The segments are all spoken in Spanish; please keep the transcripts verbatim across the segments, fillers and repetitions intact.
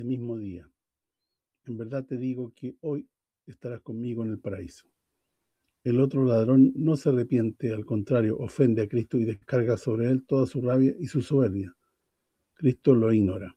el mismo día. En verdad te digo que hoy estarás conmigo en el paraíso. El otro ladrón no se arrepiente, al contrario, ofende a Cristo y descarga sobre él toda su rabia y su soberbia. Cristo lo ignora.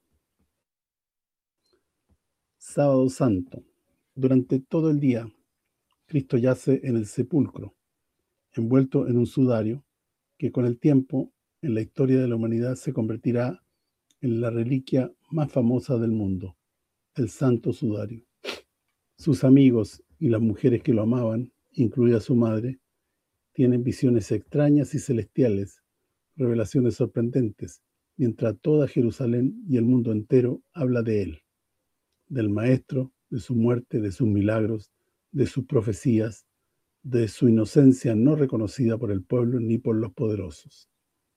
Sábado Santo. Durante todo el día, Cristo yace en el sepulcro, envuelto en un sudario que con el tiempo, en la historia de la humanidad, se convertirá en la reliquia más famosa del mundo, el Santo Sudario. Sus amigos y las mujeres que lo amaban, incluida su madre, tienen visiones extrañas y celestiales, revelaciones sorprendentes, mientras toda Jerusalén y el mundo entero habla de él, del Maestro, de su muerte, de sus milagros, de sus profecías, de su inocencia no reconocida por el pueblo ni por los poderosos.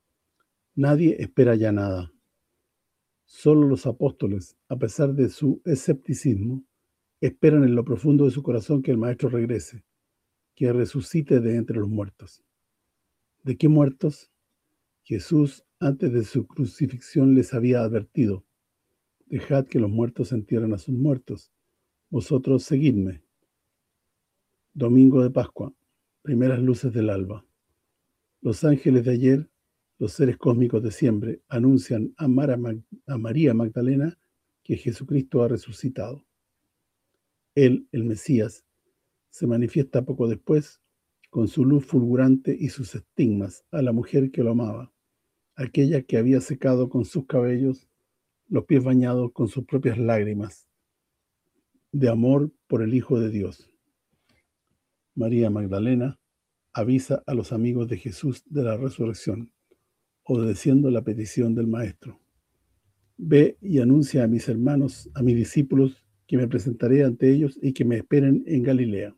Nadie espera ya nada. Solo los apóstoles, a pesar de su escepticismo, esperan en lo profundo de su corazón que el Maestro regrese, que resucite de entre los muertos. ¿De qué muertos? Jesús, antes de su crucifixión, les había advertido: dejad que los muertos entierren a sus muertos, vosotros seguidme. Domingo de Pascua, primeras luces del alba. Los ángeles de ayer, los seres cósmicos de siempre, anuncian a, Mara, a María Magdalena que Jesucristo ha resucitado. Él, el Mesías, se manifiesta poco después con su luz fulgurante y sus estigmas a la mujer que lo amaba, aquella que había secado con sus cabellos los pies bañados con sus propias lágrimas de amor por el Hijo de Dios. María Magdalena avisa a los amigos de Jesús de la resurrección, obedeciendo la petición del Maestro. Ve y anuncia a mis hermanos, a mis discípulos, que me presentaré ante ellos y que me esperen en Galilea.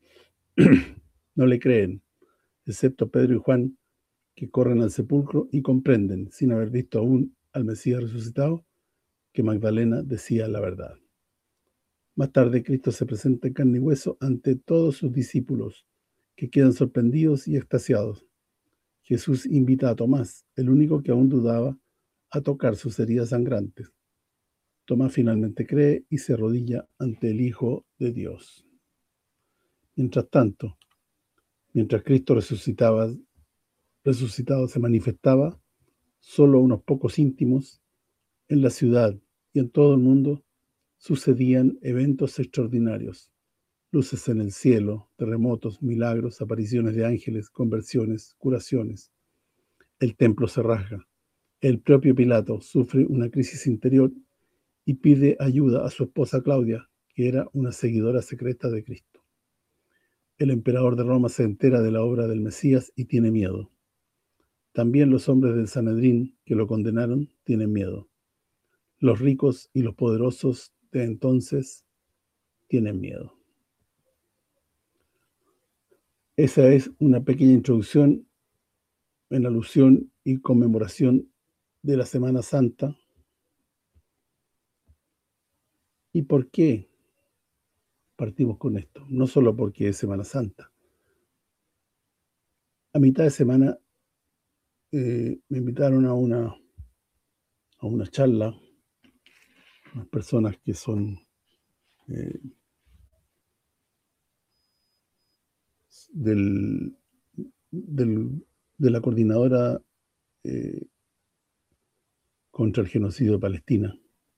No le creen, excepto Pedro y Juan, que corren al sepulcro y comprenden, sin haber visto aún al Mesías resucitado, que Magdalena decía la verdad. Más tarde, Cristo se presenta en carne y hueso ante todos sus discípulos, que quedan sorprendidos y extasiados. Jesús invita a Tomás, el único que aún dudaba, a tocar sus heridas sangrantes. Tomás finalmente cree y se arrodilla ante el Hijo de Dios. Mientras tanto, mientras Cristo resucitaba, resucitado se manifestaba, solo a unos pocos íntimos, en la ciudad y en todo el mundo, sucedían eventos extraordinarios. Luces en el cielo, terremotos, milagros, apariciones de ángeles, conversiones, curaciones. El templo se rasga. El propio Pilato sufre una crisis interior y pide ayuda a su esposa Claudia, que era una seguidora secreta de Cristo. El emperador de Roma se entera de la obra del Mesías y tiene miedo. También los hombres del Sanedrín, que lo condenaron, tienen miedo. Los ricos y los poderosos de entonces tienen miedo. Esa es una pequeña introducción en alusión y conmemoración de la Semana Santa. ¿Y por qué partimos con esto? No solo porque es Semana Santa. A mitad de semana eh, me invitaron a una, a una charla, unas personas que son eh, del, del, de la coordinadora eh, contra el genocidio de Palestina.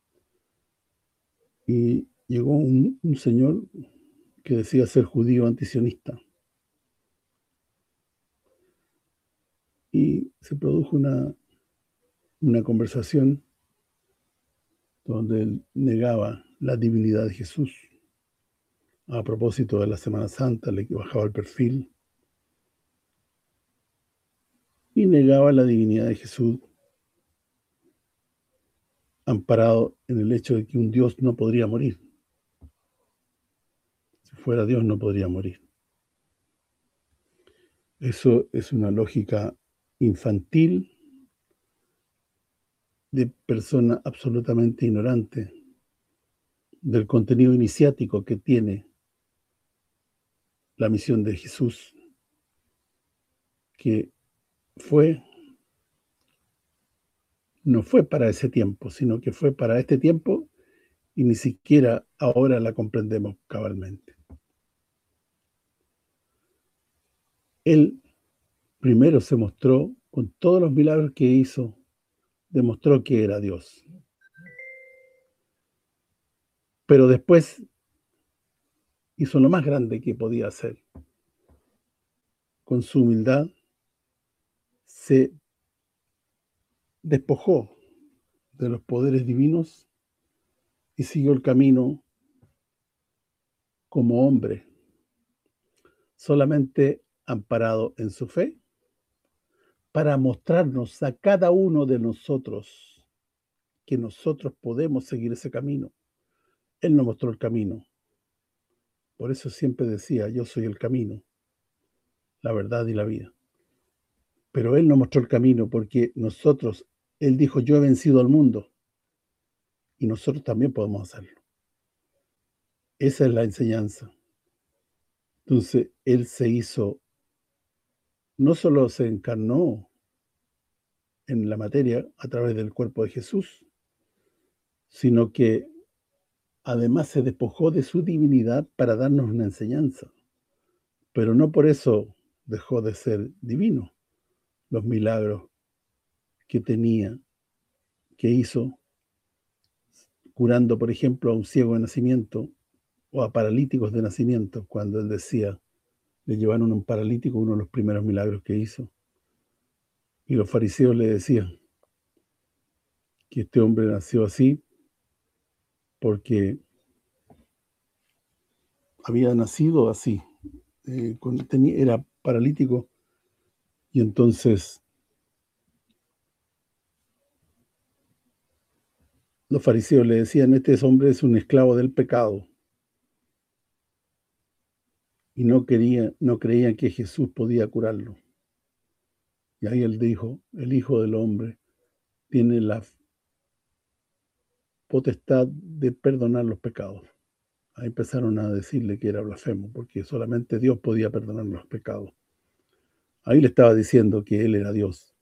Y llegó un, un señor que decía ser judío antisionista. Y se produjo una, una conversación donde él negaba la divinidad de Jesús. A propósito de la Semana Santa, le bajaba el perfil y negaba la divinidad de Jesús, amparado en el hecho de que un Dios no podría morir. Si fuera Dios, no podría morir. Eso es una lógica infantil de persona absolutamente ignorante del contenido iniciático que tiene la misión de Jesús, que fue, no fue para ese tiempo, sino que fue para este tiempo y ni siquiera ahora la comprendemos cabalmente. Él primero se mostró, con todos los milagros que hizo, demostró que era Dios. Pero después hizo lo más grande que podía hacer. Con su humildad se despojó de los poderes divinos y siguió el camino como hombre, solamente amparado en su fe, para mostrarnos a cada uno de nosotros que nosotros podemos seguir ese camino. Él nos mostró el camino. Por eso siempre decía, yo soy el camino, la verdad y la vida. Pero Él nos mostró el camino porque nosotros, Él dijo, yo he vencido al mundo. Y nosotros también podemos hacerlo. Esa es la enseñanza. Entonces, Él se hizo, no solo se encarnó en la materia a través del cuerpo de Jesús, sino que además se despojó de su divinidad para darnos una enseñanza. Pero no por eso dejó de ser divino. Los milagros que tenía, que hizo, curando, por ejemplo, a un ciego de nacimiento o a paralíticos de nacimiento, cuando él decía, le llevaron un paralítico, uno de los primeros milagros que hizo. Y los fariseos le decían que este hombre nació así porque había nacido así, eh, con, tenía, era paralítico, y entonces los fariseos le decían, este hombre es un esclavo del pecado, y no, quería, no creían que Jesús podía curarlo. Y ahí él dijo, el Hijo del Hombre tiene la potestad de perdonar los pecados. Ahí empezaron a decirle que era blasfemo, porque solamente Dios podía perdonar los pecados. Ahí le estaba diciendo que Él era Dios,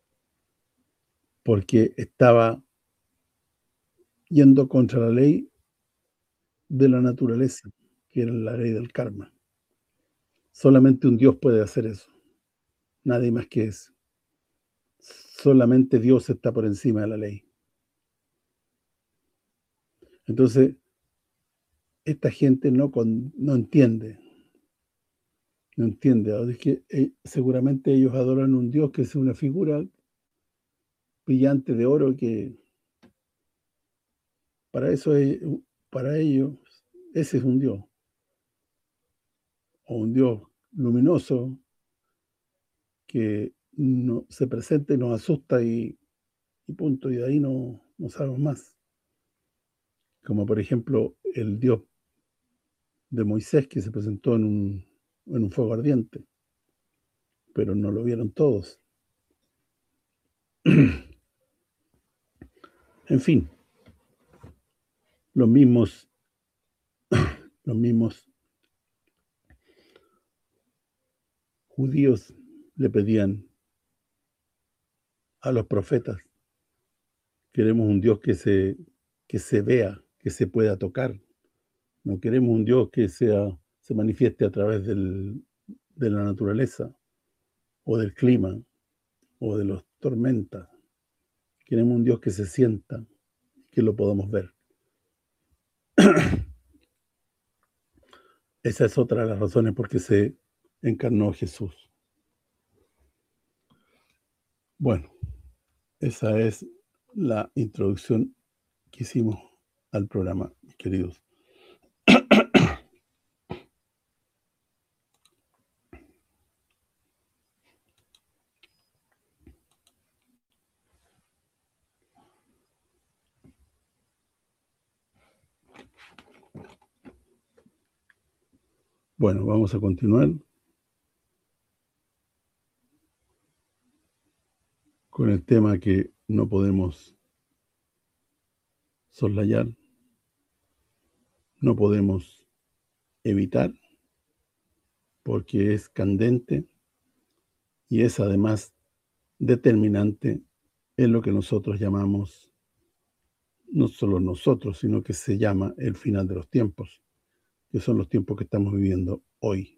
porque estaba yendo contra la ley de la naturaleza, que era la ley del karma. Solamente un Dios puede hacer eso, nadie más que eso. Solamente Dios está por encima de la ley. Entonces, esta gente no, con, no entiende, no entiende. Es que eh, seguramente ellos adoran un Dios que es una figura brillante de oro que para eso es, para ellos ese es un Dios, o un Dios luminoso que no, se presenta y nos asusta y, y punto, y de ahí no, no sabemos más. Como por ejemplo el Dios de Moisés que se presentó en un, en un fuego ardiente, pero no lo vieron todos. En fin, los mismos, los mismos judíos le pedían a los profetas, queremos un Dios que se, que se vea, que se pueda tocar. No queremos un Dios que sea, se manifieste a través del, de la naturaleza, o del clima, o de las tormentas. Queremos un Dios que se sienta, que lo podamos ver. Esa es otra de las razones por qué se encarnó Jesús. Bueno, esa es la introducción que hicimos al programa, mis queridos. Bueno, vamos a continuar con el tema que no podemos soslayar, no podemos evitar, porque es candente y es además determinante en lo que nosotros llamamos no solo nosotros, sino que se llama el final de los tiempos, que son los tiempos que estamos viviendo hoy.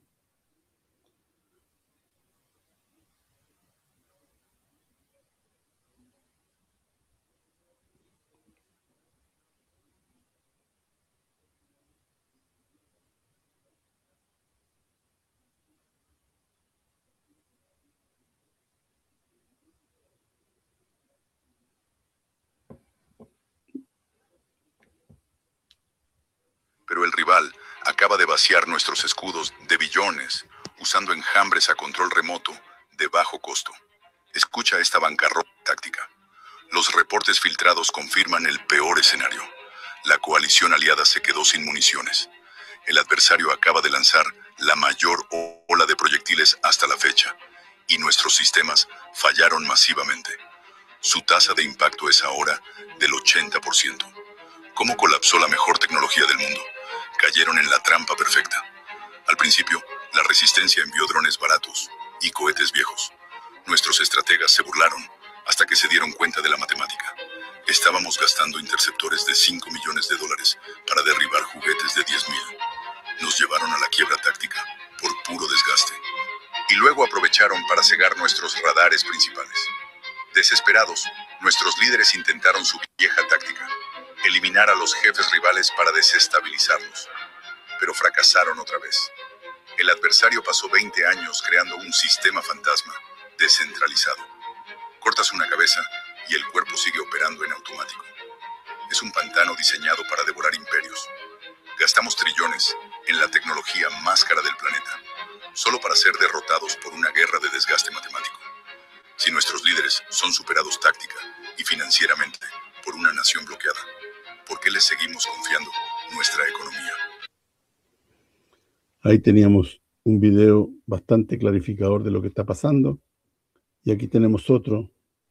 Pero el rival acaba de vaciar nuestros escudos de billones, usando enjambres a control remoto de bajo costo. Escucha esta bancarrota táctica. Los reportes filtrados confirman el peor escenario. La coalición aliada se quedó sin municiones. El adversario acaba de lanzar la mayor ola de proyectiles hasta la fecha, y nuestros sistemas fallaron masivamente. Su tasa de impacto es ahora del ochenta por ciento. ¿Cómo colapsó la mejor tecnología del mundo? Cayeron en la trampa perfecta. Al principio, la resistencia envió drones baratos y cohetes viejos. Nuestros estrategas se burlaron hasta que se dieron cuenta de la matemática. Estábamos gastando interceptores de cinco millones de dólares para derribar juguetes de diez mil. Nos llevaron a la quiebra táctica por puro desgaste. Y luego aprovecharon para cegar nuestros radares principales. Desesperados, nuestros líderes intentaron su vieja táctica: eliminar a los jefes rivales para desestabilizarlos. Pero fracasaron otra vez. El adversario pasó veinte años creando un sistema fantasma, descentralizado. Cortas una cabeza y el cuerpo sigue operando en automático. Es un pantano diseñado para devorar imperios. Gastamos trillones en la tecnología más cara del planeta, solo para ser derrotados por una guerra de desgaste matemático. Si nuestros líderes son superados táctica y financieramente por una nación bloqueada, ¿por qué les seguimos confiando nuestra economía? Ahí teníamos un video bastante clarificador de lo que está pasando, y aquí tenemos otro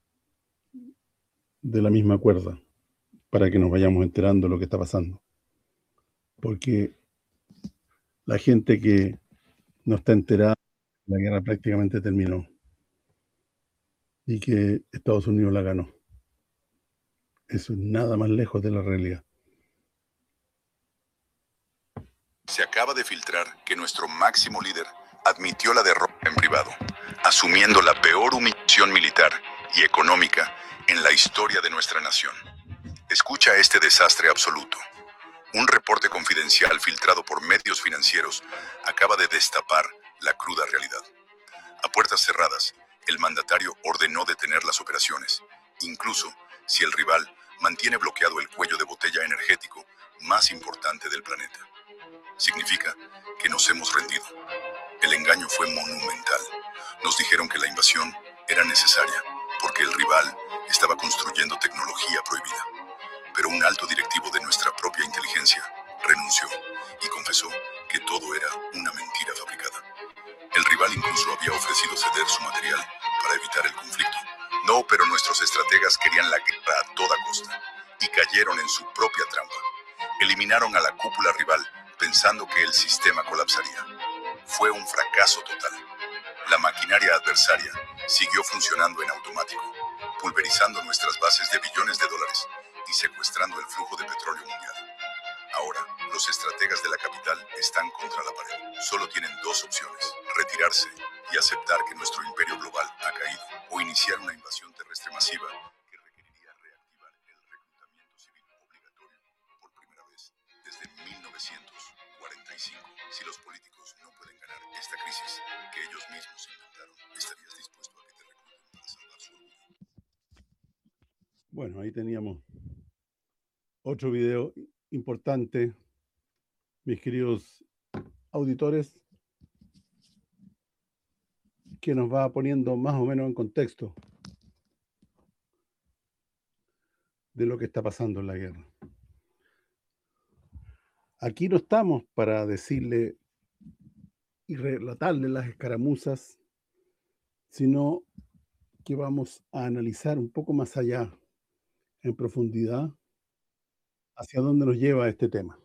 de la misma cuerda, para que nos vayamos enterando de lo que está pasando. Porque la gente que no está enterada, la guerra prácticamente terminó y que Estados Unidos la ganó. Eso es nada más lejos de la realidad. Se acaba de filtrar que nuestro máximo líder admitió la derrota en privado, asumiendo la peor humillación militar y económica en la historia de nuestra nación. Escucha este desastre absoluto. Un reporte confidencial filtrado por medios financieros acaba de destapar la cruda realidad. A puertas cerradas, el mandatario ordenó detener las operaciones, incluso si el rival mantiene bloqueado el cuello de botella energético más importante del planeta. Significa que nos hemos rendido. El engaño fue monumental. Nos dijeron que la invasión era necesaria porque el rival estaba construyendo tecnología prohibida. Pero un alto directivo de nuestra propia inteligencia renunció y confesó que todo era una mentira fabricada. El rival incluso había ofrecido ceder su material para evitar el conflicto. No, pero nuestros estrategas querían la guerra a toda costa y cayeron en su propia trampa. Eliminaron a la cúpula rival pensando que el sistema colapsaría. Fue un fracaso total. La maquinaria adversaria siguió funcionando en automático, pulverizando nuestras bases de billones de dólares y secuestrando el flujo de petróleo mundial. Ahora, los estrategas de la capital están contra la pared. Solo tienen dos opciones: retirarse y aceptar que nuestro imperio global ha caído, o iniciar una invasión terrestre masiva que requeriría reactivar el reclutamiento civil obligatorio por primera vez desde mil novecientos cuarenta y cinco. Si los políticos no pueden ganar esta crisis que ellos mismos inventaron, ¿estarías dispuesto a que te recluten para salvar su orgullo? Bueno, ahí teníamos otro video importante, mis queridos auditores, que nos va poniendo más o menos en contexto de lo que está pasando en la guerra. Aquí no estamos para decirle y relatarle las escaramuzas, sino que vamos a analizar un poco más allá, en profundidad, hacia dónde nos lleva este tema.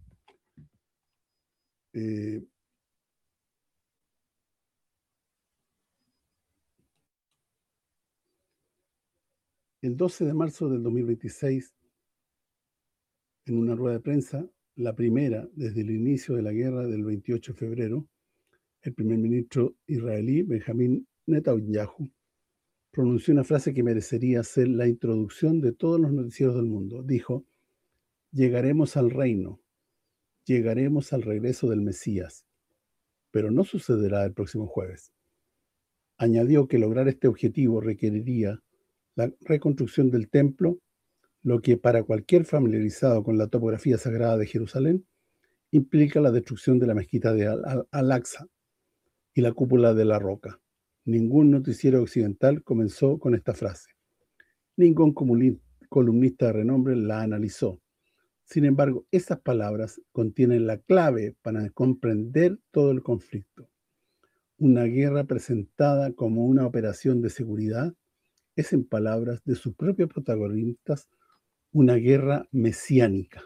Eh, el doce de marzo del dos mil veintiséis en una rueda de prensa, la primera desde el inicio de la guerra del veintiocho de febrero, el primer ministro israelí Benjamín Netanyahu pronunció una frase que merecería ser la introducción de todos los noticieros del mundo. Dijo: llegaremos al reino, llegaremos al regreso del Mesías, pero no sucederá el próximo jueves. Añadió que lograr este objetivo requeriría la reconstrucción del templo, lo que para cualquier familiarizado con la topografía sagrada de Jerusalén implica la destrucción de la mezquita de Al-Aqsa y la cúpula de la Roca. Ningún noticiero occidental comenzó con esta frase. Ningún columnista de renombre la analizó. Sin embargo, esas palabras contienen la clave para comprender todo el conflicto. Una guerra presentada como una operación de seguridad es, en palabras de sus propios protagonistas, una guerra mesiánica.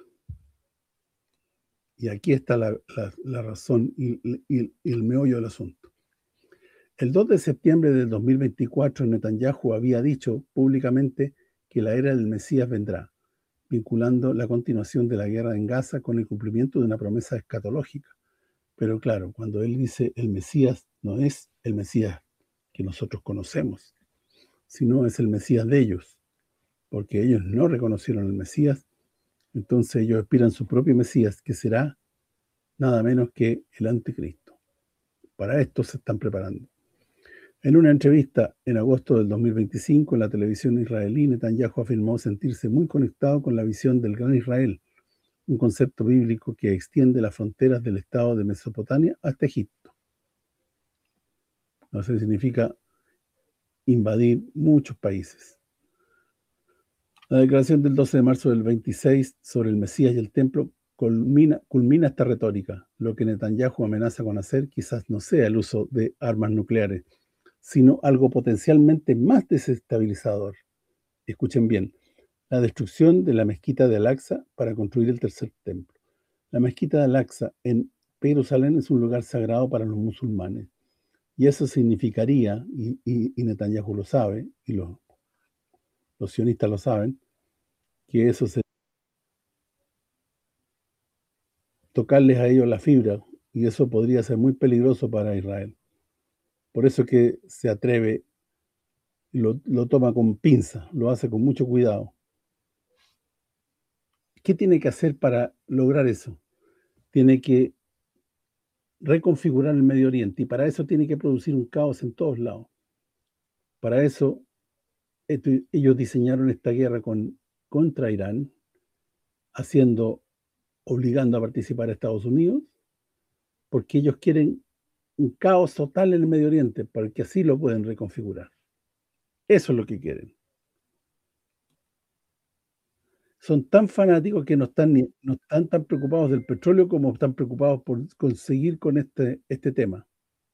Y aquí está la, la, la razón y, y, y el meollo del asunto. El dos de septiembre del dos mil veinticuatro, Netanyahu había dicho públicamente que la era del Mesías vendrá, vinculando la continuación de la guerra en Gaza con el cumplimiento de una promesa escatológica. Pero claro, cuando él dice el Mesías, no es el Mesías que nosotros conocemos, sino es el Mesías de ellos, porque ellos no reconocieron al Mesías. Entonces ellos aspiran su propio Mesías, que será nada menos que el Anticristo. Para esto se están preparando. En una entrevista en agosto del dos mil veinticinco en la televisión israelí, Netanyahu afirmó sentirse muy conectado con la visión del Gran Israel, un concepto bíblico que extiende las fronteras del estado de Mesopotamia hasta Egipto. No sé, significa invadir muchos países. La declaración del doce de marzo del veintiséis sobre el Mesías y el templo culmina, culmina esta retórica. Lo que Netanyahu amenaza con hacer quizás no sea el uso de armas nucleares, sino algo potencialmente más desestabilizador. Escuchen bien, la destrucción de la mezquita de Al-Aqsa para construir el tercer templo. La mezquita de Al-Aqsa en Jerusalén es un lugar sagrado para los musulmanes, y eso significaría, y, y, y Netanyahu lo sabe, y los, los sionistas lo saben, que eso se tocarles a ellos la fibra, y eso podría ser muy peligroso para Israel. Por eso que se atreve, lo, lo toma con pinza, lo hace con mucho cuidado. ¿Qué tiene que hacer para lograr eso? Tiene que reconfigurar el Medio Oriente, y para eso tiene que producir un caos en todos lados. Para eso, esto, ellos diseñaron esta guerra con, contra Irán, haciendo, obligando a participar a Estados Unidos, porque ellos quieren un caos total en el Medio Oriente, porque así lo pueden reconfigurar. Eso es lo que quieren. Son tan fanáticos que no están, ni, no están tan preocupados del petróleo como están preocupados por conseguir con este, este tema.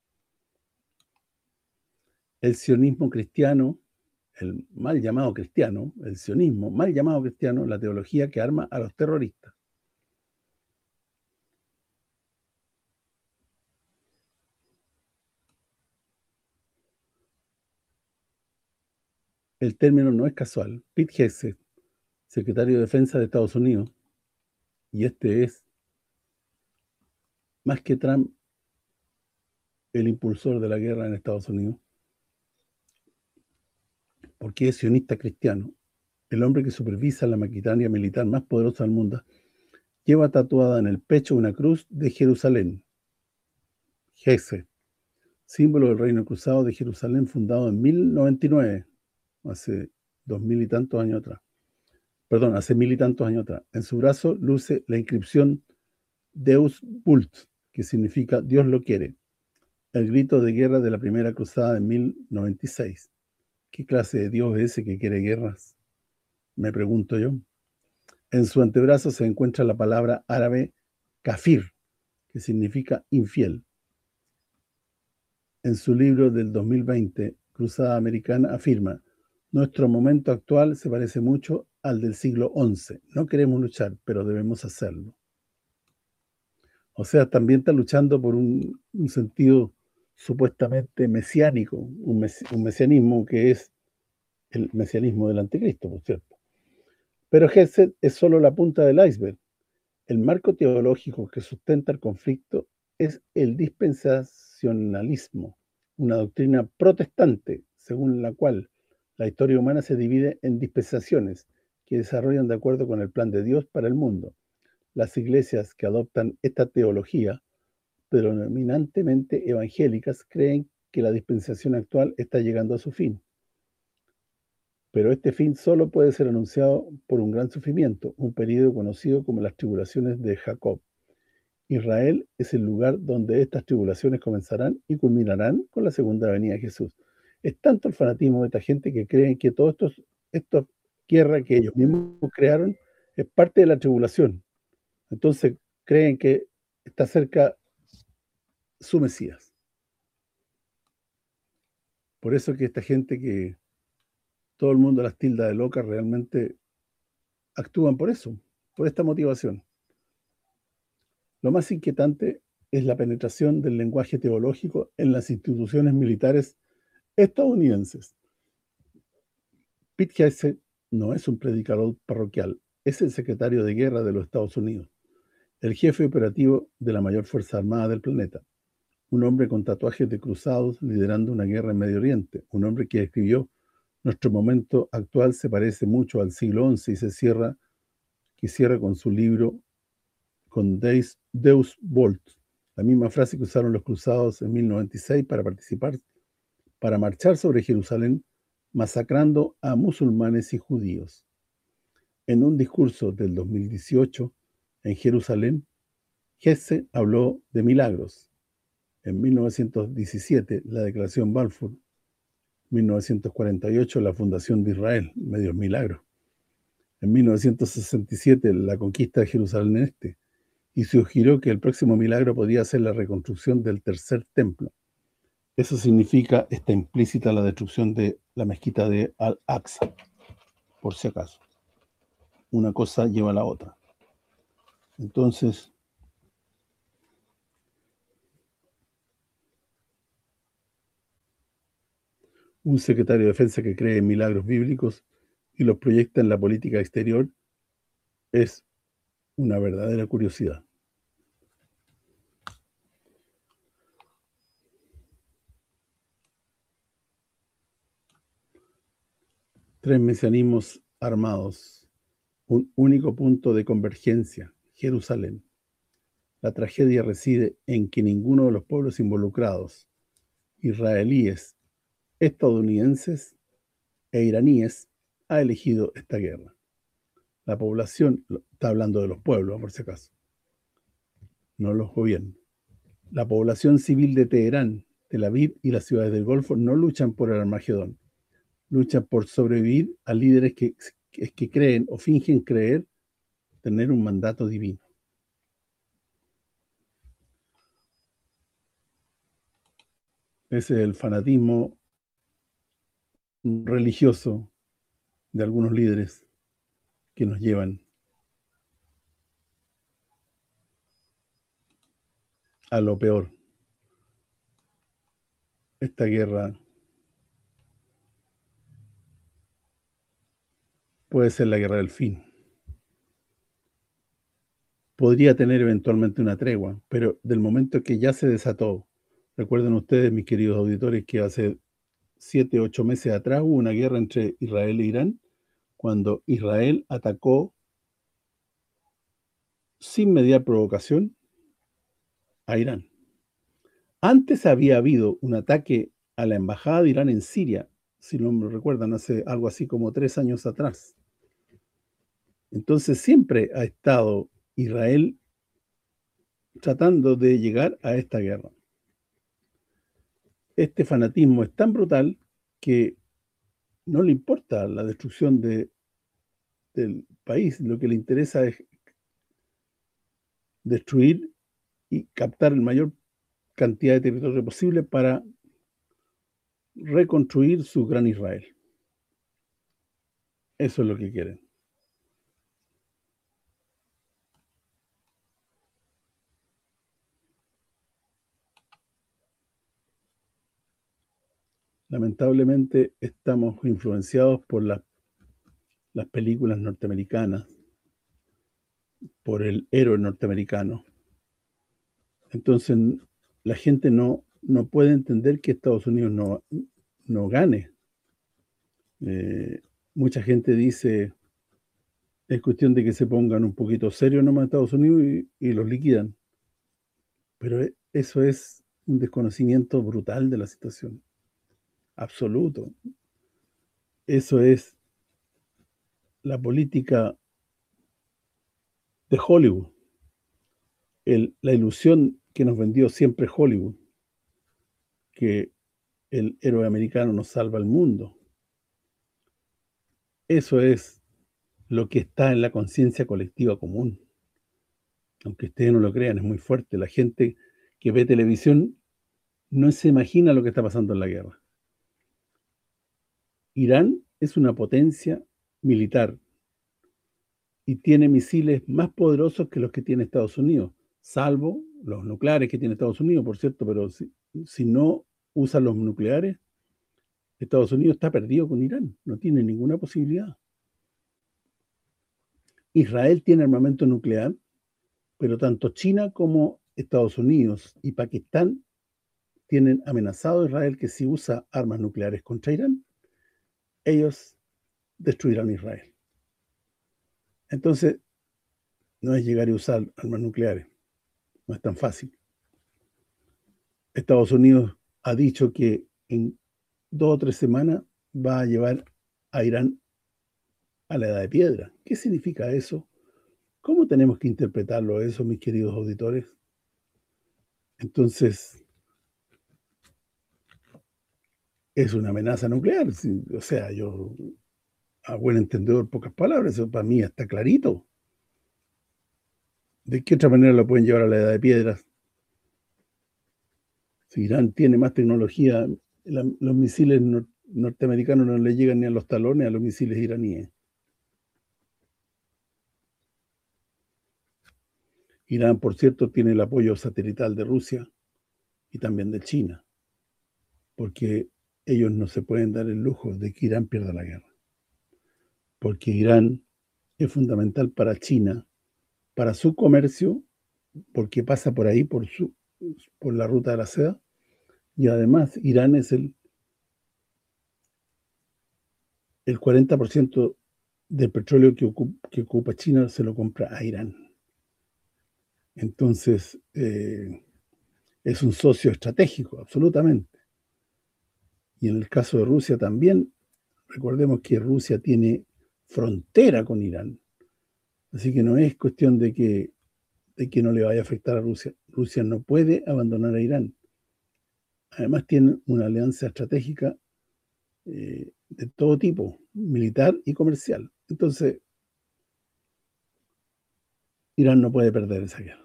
El sionismo cristiano, el mal llamado cristiano, el sionismo mal llamado cristiano, la teología que arma a los terroristas. El término no es casual. Pete Hegseth, secretario de Defensa de Estados Unidos, y este es, más que Trump, el impulsor de la guerra en Estados Unidos, porque es sionista cristiano, el hombre que supervisa la maquinaria militar más poderosa del mundo, lleva tatuada en el pecho una cruz de Jerusalén. Hegseth, símbolo del reino cruzado de Jerusalén, fundado en mil noventa y nueve, hace dos mil y tantos años atrás. Perdón, hace mil y tantos años atrás. En su brazo luce la inscripción Deus Vult, que significa Dios lo quiere, el grito de guerra de la primera cruzada de mil noventa y seis. ¿Qué clase de Dios es ese que quiere guerras? Me pregunto yo. En su antebrazo se encuentra la palabra árabe kafir, que significa infiel. En su libro del dos mil veinte, Cruzada Americana, afirma: nuestro momento actual se parece mucho al del siglo once. No queremos luchar, pero debemos hacerlo. O sea, también está luchando por un, un sentido supuestamente mesiánico, un, mes, un mesianismo que es el mesianismo del anticristo, por cierto. Pero Hegseth es solo la punta del iceberg. El marco teológico que sustenta el conflicto es el dispensacionalismo, una doctrina protestante según la cual la historia humana se divide en dispensaciones que desarrollan de acuerdo con el plan de Dios para el mundo. Las iglesias que adoptan esta teología, predominantemente evangélicas, creen que la dispensación actual está llegando a su fin. Pero este fin solo puede ser anunciado por un gran sufrimiento, un período conocido como las tribulaciones de Jacob. Israel es el lugar donde estas tribulaciones comenzarán y culminarán con la segunda venida de Jesús. Es tanto el fanatismo de esta gente que creen que todo esto, esta guerra que ellos mismos crearon es parte de la tribulación. Entonces creen que está cerca su Mesías. Por eso que esta gente que todo el mundo las tilda de locas realmente actúan por eso, por esta motivación. Lo más inquietante es la penetración del lenguaje teológico en las instituciones militares estadounidenses. Pete Hegseth no es un predicador parroquial, es el secretario de guerra de los Estados Unidos, el jefe operativo de la mayor fuerza armada del planeta, un hombre con tatuajes de cruzados liderando una guerra en Medio Oriente, un hombre que escribió: nuestro momento actual se parece mucho al siglo once y se cierra, que cierra con su libro con Deus, Deus Volt, la misma frase que usaron los cruzados en mil novecientos noventa y seis para participar, para marchar sobre Jerusalén, masacrando a musulmanes y judíos. En un discurso del dos mil dieciocho en Jerusalén, Hegseth habló de milagros. En mil novecientos diecisiete, la Declaración Balfour. mil novecientos cuarenta y ocho, la fundación de Israel, medio milagro. En mil novecientos sesenta y siete, la conquista de Jerusalén Este. Y sugirió que el próximo milagro podía ser la reconstrucción del tercer templo. Eso significa, está implícita la destrucción de la mezquita de Al-Aqsa, por si acaso. Una cosa lleva a la otra. Entonces, un secretario de defensa que cree en milagros bíblicos y los proyecta en la política exterior es una verdadera curiosidad. Tres mesianismos armados, un único punto de convergencia, Jerusalén. La tragedia reside en que ninguno de los pueblos involucrados, israelíes, estadounidenses e iraníes, ha elegido esta guerra. La población, está hablando de los pueblos, por si acaso, no los gobiernos. La población civil de Teherán, Tel Aviv y las ciudades del Golfo no luchan por el Armagedón, luchan por sobrevivir a líderes que, que, que creen o fingen creer tener un mandato divino. Ese es el fanatismo religioso de algunos líderes que nos llevan a lo peor. Esta guerra puede ser la guerra del fin. Podría tener eventualmente una tregua, pero del momento que ya se desató, recuerden ustedes, mis queridos auditores, que hace siete, ocho meses atrás hubo una guerra entre Israel e Irán, cuando Israel atacó sin mediar provocación a Irán. Antes había habido un ataque a la embajada de Irán en Siria, si no me recuerdan, hace algo así como tres años atrás. Entonces siempre ha estado Israel tratando de llegar a esta guerra. Este fanatismo es tan brutal que no le importa la destrucción de, del país, lo que le interesa es destruir y captar el mayor cantidad de territorio posible para reconstruir su gran Israel. Eso es lo que quieren. Lamentablemente estamos influenciados por la, las películas norteamericanas, por el héroe norteamericano. Entonces, la gente no, no puede entender que Estados Unidos no, no gane. Eh, mucha gente dice, es cuestión de que se pongan un poquito serios nomás Estados Unidos y, y los liquidan. Pero eso es un desconocimiento brutal de la situación. Absoluto. Eso es la política de Hollywood. El, la ilusión que nos vendió siempre Hollywood, que el héroe americano nos salva el mundo. Eso es lo que está en la conciencia colectiva común. Aunque ustedes no lo crean, es muy fuerte. La gente que ve televisión no se imagina lo que está pasando en la guerra. Irán es una potencia militar y tiene misiles más poderosos que los que tiene Estados Unidos, salvo los nucleares que tiene Estados Unidos, por cierto, pero si, si no usan los nucleares, Estados Unidos está perdido con Irán, no tiene ninguna posibilidad. Israel tiene armamento nuclear, pero tanto China como Estados Unidos y Pakistán tienen amenazado a Israel que si usa armas nucleares contra Irán, ellos destruirán Israel. Entonces, no es llegar y usar armas nucleares, no es tan fácil. Estados Unidos ha dicho que en dos o tres semanas va a llevar a Irán a la edad de piedra. ¿Qué significa eso? ¿Cómo tenemos que interpretarlo eso, mis queridos auditores? Entonces, es una amenaza nuclear. Sí, o sea, yo, a buen entendedor, pocas palabras, eso para mí está clarito. ¿De qué otra manera lo pueden llevar a la edad de piedra? Si Irán tiene más tecnología, la, los misiles nor, norteamericanos no le llegan ni a los talones a los misiles iraníes. Irán, por cierto, tiene el apoyo satelital de Rusia y también de China, porque ellos no se pueden dar el lujo de que Irán pierda la guerra, porque Irán es fundamental para China, para su comercio, porque pasa por ahí, por, su, por la ruta de la seda, y además Irán es el, el cuarenta por ciento del petróleo que ocupa, que ocupa China se lo compra a Irán. Entonces, eh, es un socio estratégico, absolutamente. Y en el caso de Rusia también, recordemos que Rusia tiene frontera con Irán. Así que no es cuestión de que, de que no le vaya a afectar a Rusia. Rusia no puede abandonar a Irán. Además tienen una alianza estratégica eh, de todo tipo, militar y comercial. Entonces, Irán no puede perder esa guerra.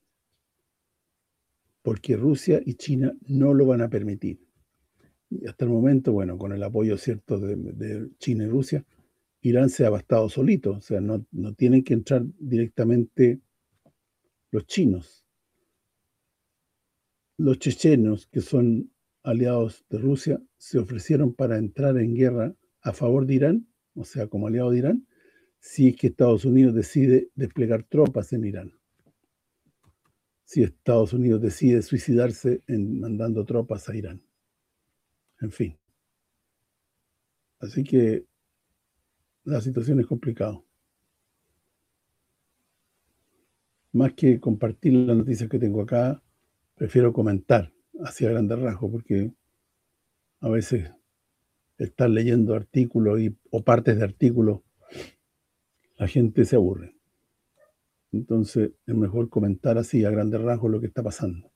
Porque Rusia y China no lo van a permitir. Y hasta el momento, bueno, con el apoyo cierto de, de China y Rusia, Irán se ha bastado solito, o sea, no, no tienen que entrar directamente los chinos. Los chechenos, que son aliados de Rusia, se ofrecieron para entrar en guerra a favor de Irán, o sea, como aliado de Irán, si es que Estados Unidos decide desplegar tropas en Irán. Si Estados Unidos decide suicidarse en mandando tropas a Irán. En fin. Así que la situación es complicada. Más que compartir las noticias que tengo acá, prefiero comentar hacia grandes rasgos, porque a veces estar leyendo artículos y, o partes de artículos, la gente se aburre. Entonces es mejor comentar así a grandes rasgos lo que está pasando.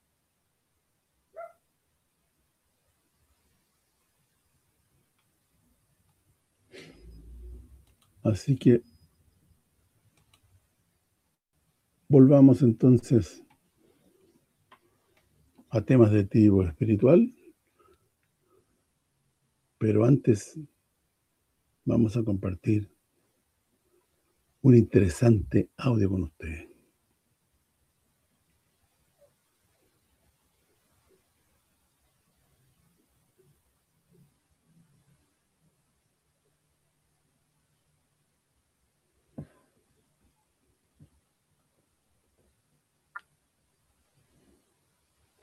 Así que volvamos entonces a temas de tipo espiritual, pero antes vamos a compartir un interesante audio con ustedes.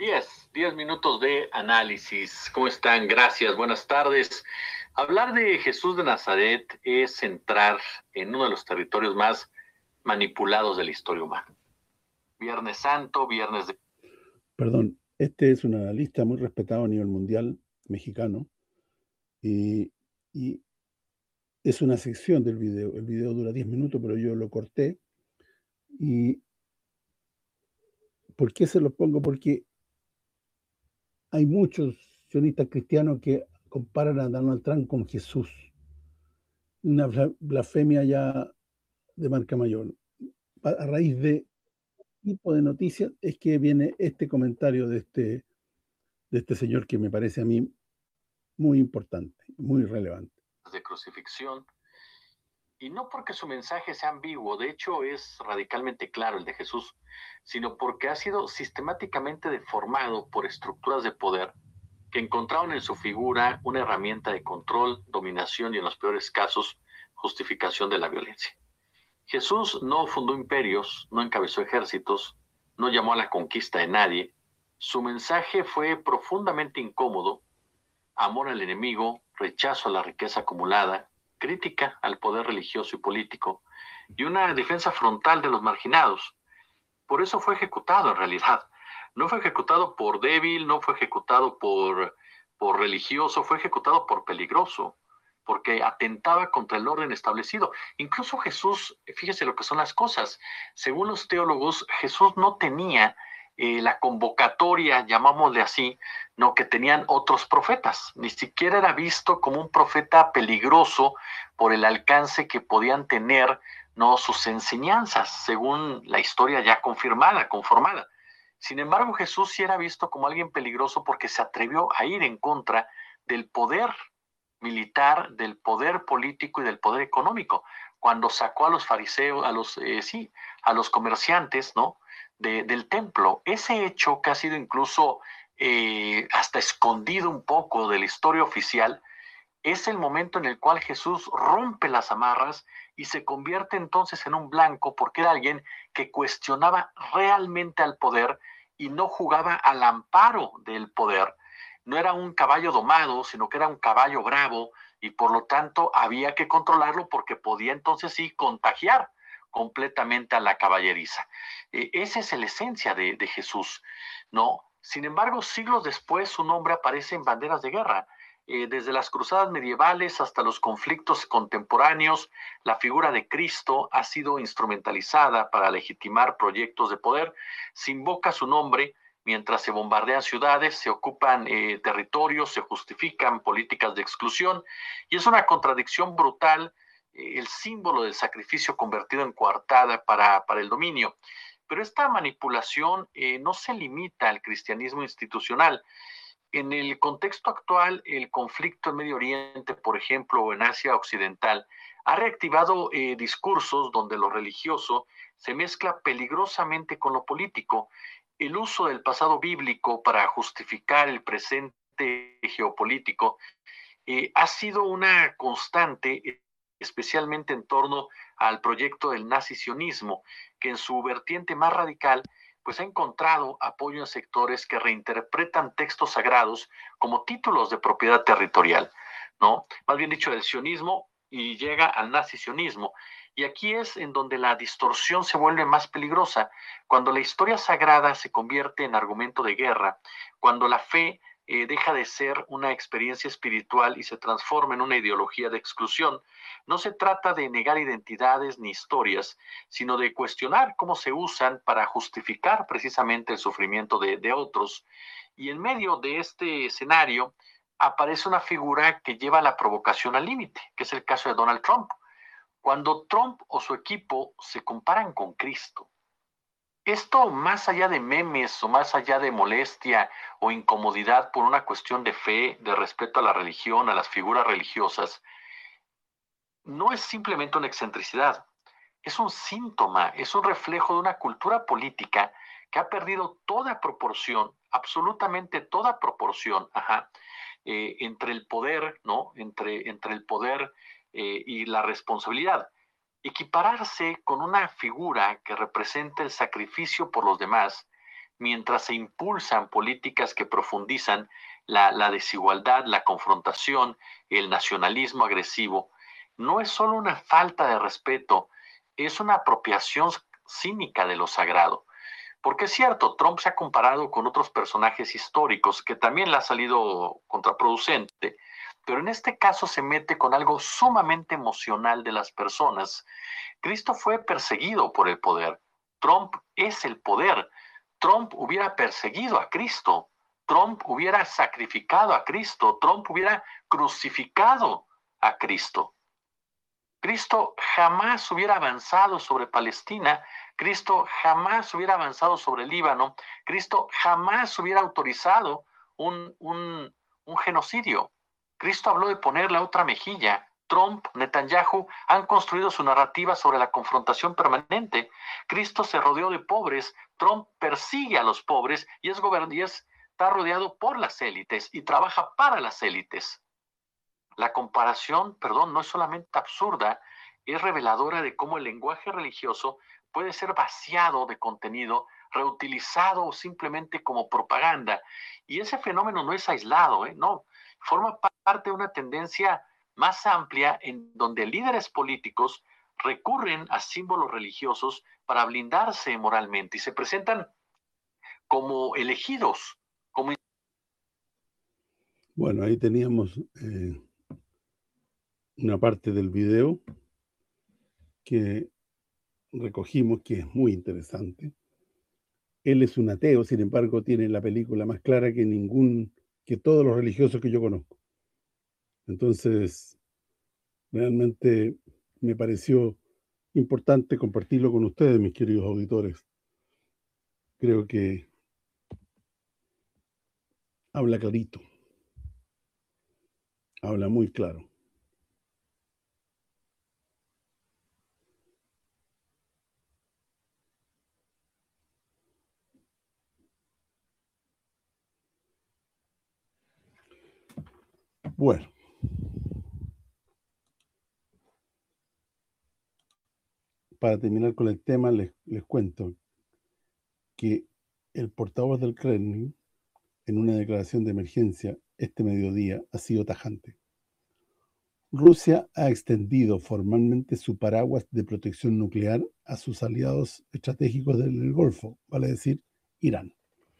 Diez, diez minutos de análisis. ¿Cómo están? Gracias, buenas tardes. Hablar de Jesús de Nazaret es entrar en uno de los territorios más manipulados de la historia humana. Viernes Santo, Viernes de... Perdón, este es un analista muy respetado a nivel mundial, mexicano, y, y es una sección del video. El video dura diez minutos, pero yo lo corté. ¿Y por qué se lo pongo? Porque hay muchos sionistas cristianos que comparan a Donald Trump con Jesús. Una blasfemia ya de marca mayor. A, a raíz de tipo de noticias es que viene este comentario de este, de este señor que me parece a mí muy importante, muy relevante. De crucifixión. Y no porque su mensaje sea ambiguo, de hecho es radicalmente claro el de Jesús, sino porque ha sido sistemáticamente deformado por estructuras de poder que encontraron en su figura una herramienta de control, dominación y en los peores casos, justificación de la violencia. Jesús no fundó imperios, no encabezó ejércitos, no llamó a la conquista de nadie. Su mensaje fue profundamente incómodo: amor al enemigo, rechazo a la riqueza acumulada, crítica al poder religioso y político, y una defensa frontal de los marginados. Por eso fue ejecutado en realidad. No fue ejecutado por débil, no fue ejecutado por, por religioso, fue ejecutado por peligroso, porque atentaba contra el orden establecido. Incluso Jesús, fíjese lo que son las cosas, según los teólogos, Jesús no tenía eh, la convocatoria, llamámosle así, no, que tenían otros profetas. Ni siquiera era visto como un profeta peligroso por el alcance que podían tener, no, sus enseñanzas, según la historia ya confirmada, conformada. Sin embargo, Jesús sí era visto como alguien peligroso porque se atrevió a ir en contra del poder militar, del poder político y del poder económico, cuando sacó a los fariseos, a los, eh, sí, a los comerciantes, ¿no?, de, del templo. Ese hecho, que ha sido incluso eh, hasta escondido un poco de la historia oficial, es el momento en el cual Jesús rompe las amarras y se convierte entonces en un blanco, porque era alguien que cuestionaba realmente al poder y no jugaba al amparo del poder. No era un caballo domado, sino que era un caballo bravo, y por lo tanto había que controlarlo porque podía entonces sí contagiar completamente a la caballeriza. Eh, esa es la esencia de, de Jesús, ¿no? Sin embargo, siglos después su nombre aparece en banderas de guerra. Eh, desde las cruzadas medievales hasta los conflictos contemporáneos, la figura de Cristo ha sido instrumentalizada para legitimar proyectos de poder. Se invoca su nombre mientras se bombardean ciudades, se ocupan eh, territorios, se justifican políticas de exclusión, y es una contradicción brutal eh, el símbolo del sacrificio convertido en coartada para, para el dominio. Pero esta manipulación eh, no se limita al cristianismo institucional. En el contexto actual, el conflicto en Medio Oriente, por ejemplo, o en Asia Occidental, ha reactivado eh, discursos donde lo religioso se mezcla peligrosamente con lo político. El uso del pasado bíblico para justificar el presente geopolítico eh, ha sido una constante, especialmente en torno al proyecto del nazisionismo, que en su vertiente más radical pues ha encontrado apoyo en sectores que reinterpretan textos sagrados como títulos de propiedad territorial, ¿no? Más bien dicho, del sionismo, y llega al nazisionismo. Y aquí es en donde la distorsión se vuelve más peligrosa, cuando la historia sagrada se convierte en argumento de guerra, cuando la fe eh, deja de ser una experiencia espiritual y se transforma en una ideología de exclusión. No se trata de negar identidades ni historias, sino de cuestionar cómo se usan para justificar precisamente el sufrimiento de, de otros. Y en medio de este escenario aparece una figura que lleva la provocación al límite, que es el caso de Donald Trump. Cuando Trump o su equipo se comparan con Cristo, esto, más allá de memes o más allá de molestia o incomodidad por una cuestión de fe, de respeto a la religión, a las figuras religiosas, no es simplemente una excentricidad, es un síntoma, es un reflejo de una cultura política que ha perdido toda proporción, absolutamente toda proporción, ajá, eh, entre el poder, ¿no? Entre, entre el poder eh, y la responsabilidad. Equipararse con una figura que representa el sacrificio por los demás mientras se impulsan políticas que profundizan la, la desigualdad, la confrontación, el nacionalismo agresivo, no es solo una falta de respeto, es una apropiación cínica de lo sagrado. Porque es cierto, Trump se ha comparado con otros personajes históricos que también le ha salido contraproducente, pero en este caso se mete con algo sumamente emocional de las personas. Cristo fue perseguido por el poder. Trump es el poder. Trump hubiera perseguido a Cristo. Trump hubiera sacrificado a Cristo. Trump hubiera crucificado a Cristo. Cristo jamás hubiera avanzado sobre Palestina, Cristo jamás hubiera avanzado sobre el Líbano, Cristo jamás hubiera autorizado un, un, un genocidio. Cristo habló de poner la otra mejilla. Trump, Netanyahu han construido su narrativa sobre la confrontación permanente. Cristo se rodeó de pobres, Trump persigue a los pobres y, es gobern- y es, está rodeado por las élites y trabaja para las élites. La comparación, perdón, no es solamente absurda, es reveladora de cómo el lenguaje religioso puede ser vaciado de contenido, reutilizado o simplemente como propaganda. Y ese fenómeno no es aislado, ¿eh? No, forma parte de una tendencia más amplia en donde líderes políticos recurren a símbolos religiosos para blindarse moralmente y se presentan como elegidos, como... Bueno, ahí teníamos eh, una parte del video que recogimos que es muy interesante. Él es un ateo, sin embargo, tiene la película más clara que ningún, que todos los religiosos que yo conozco. Entonces, realmente me pareció importante compartirlo con ustedes, mis queridos auditores. Creo que habla clarito, habla muy claro. Bueno, para terminar con el tema, les, les cuento que el portavoz del Kremlin, en una declaración de emergencia este mediodía, ha sido tajante. Rusia ha extendido formalmente su paraguas de protección nuclear a sus aliados estratégicos del Golfo, vale decir, Irán.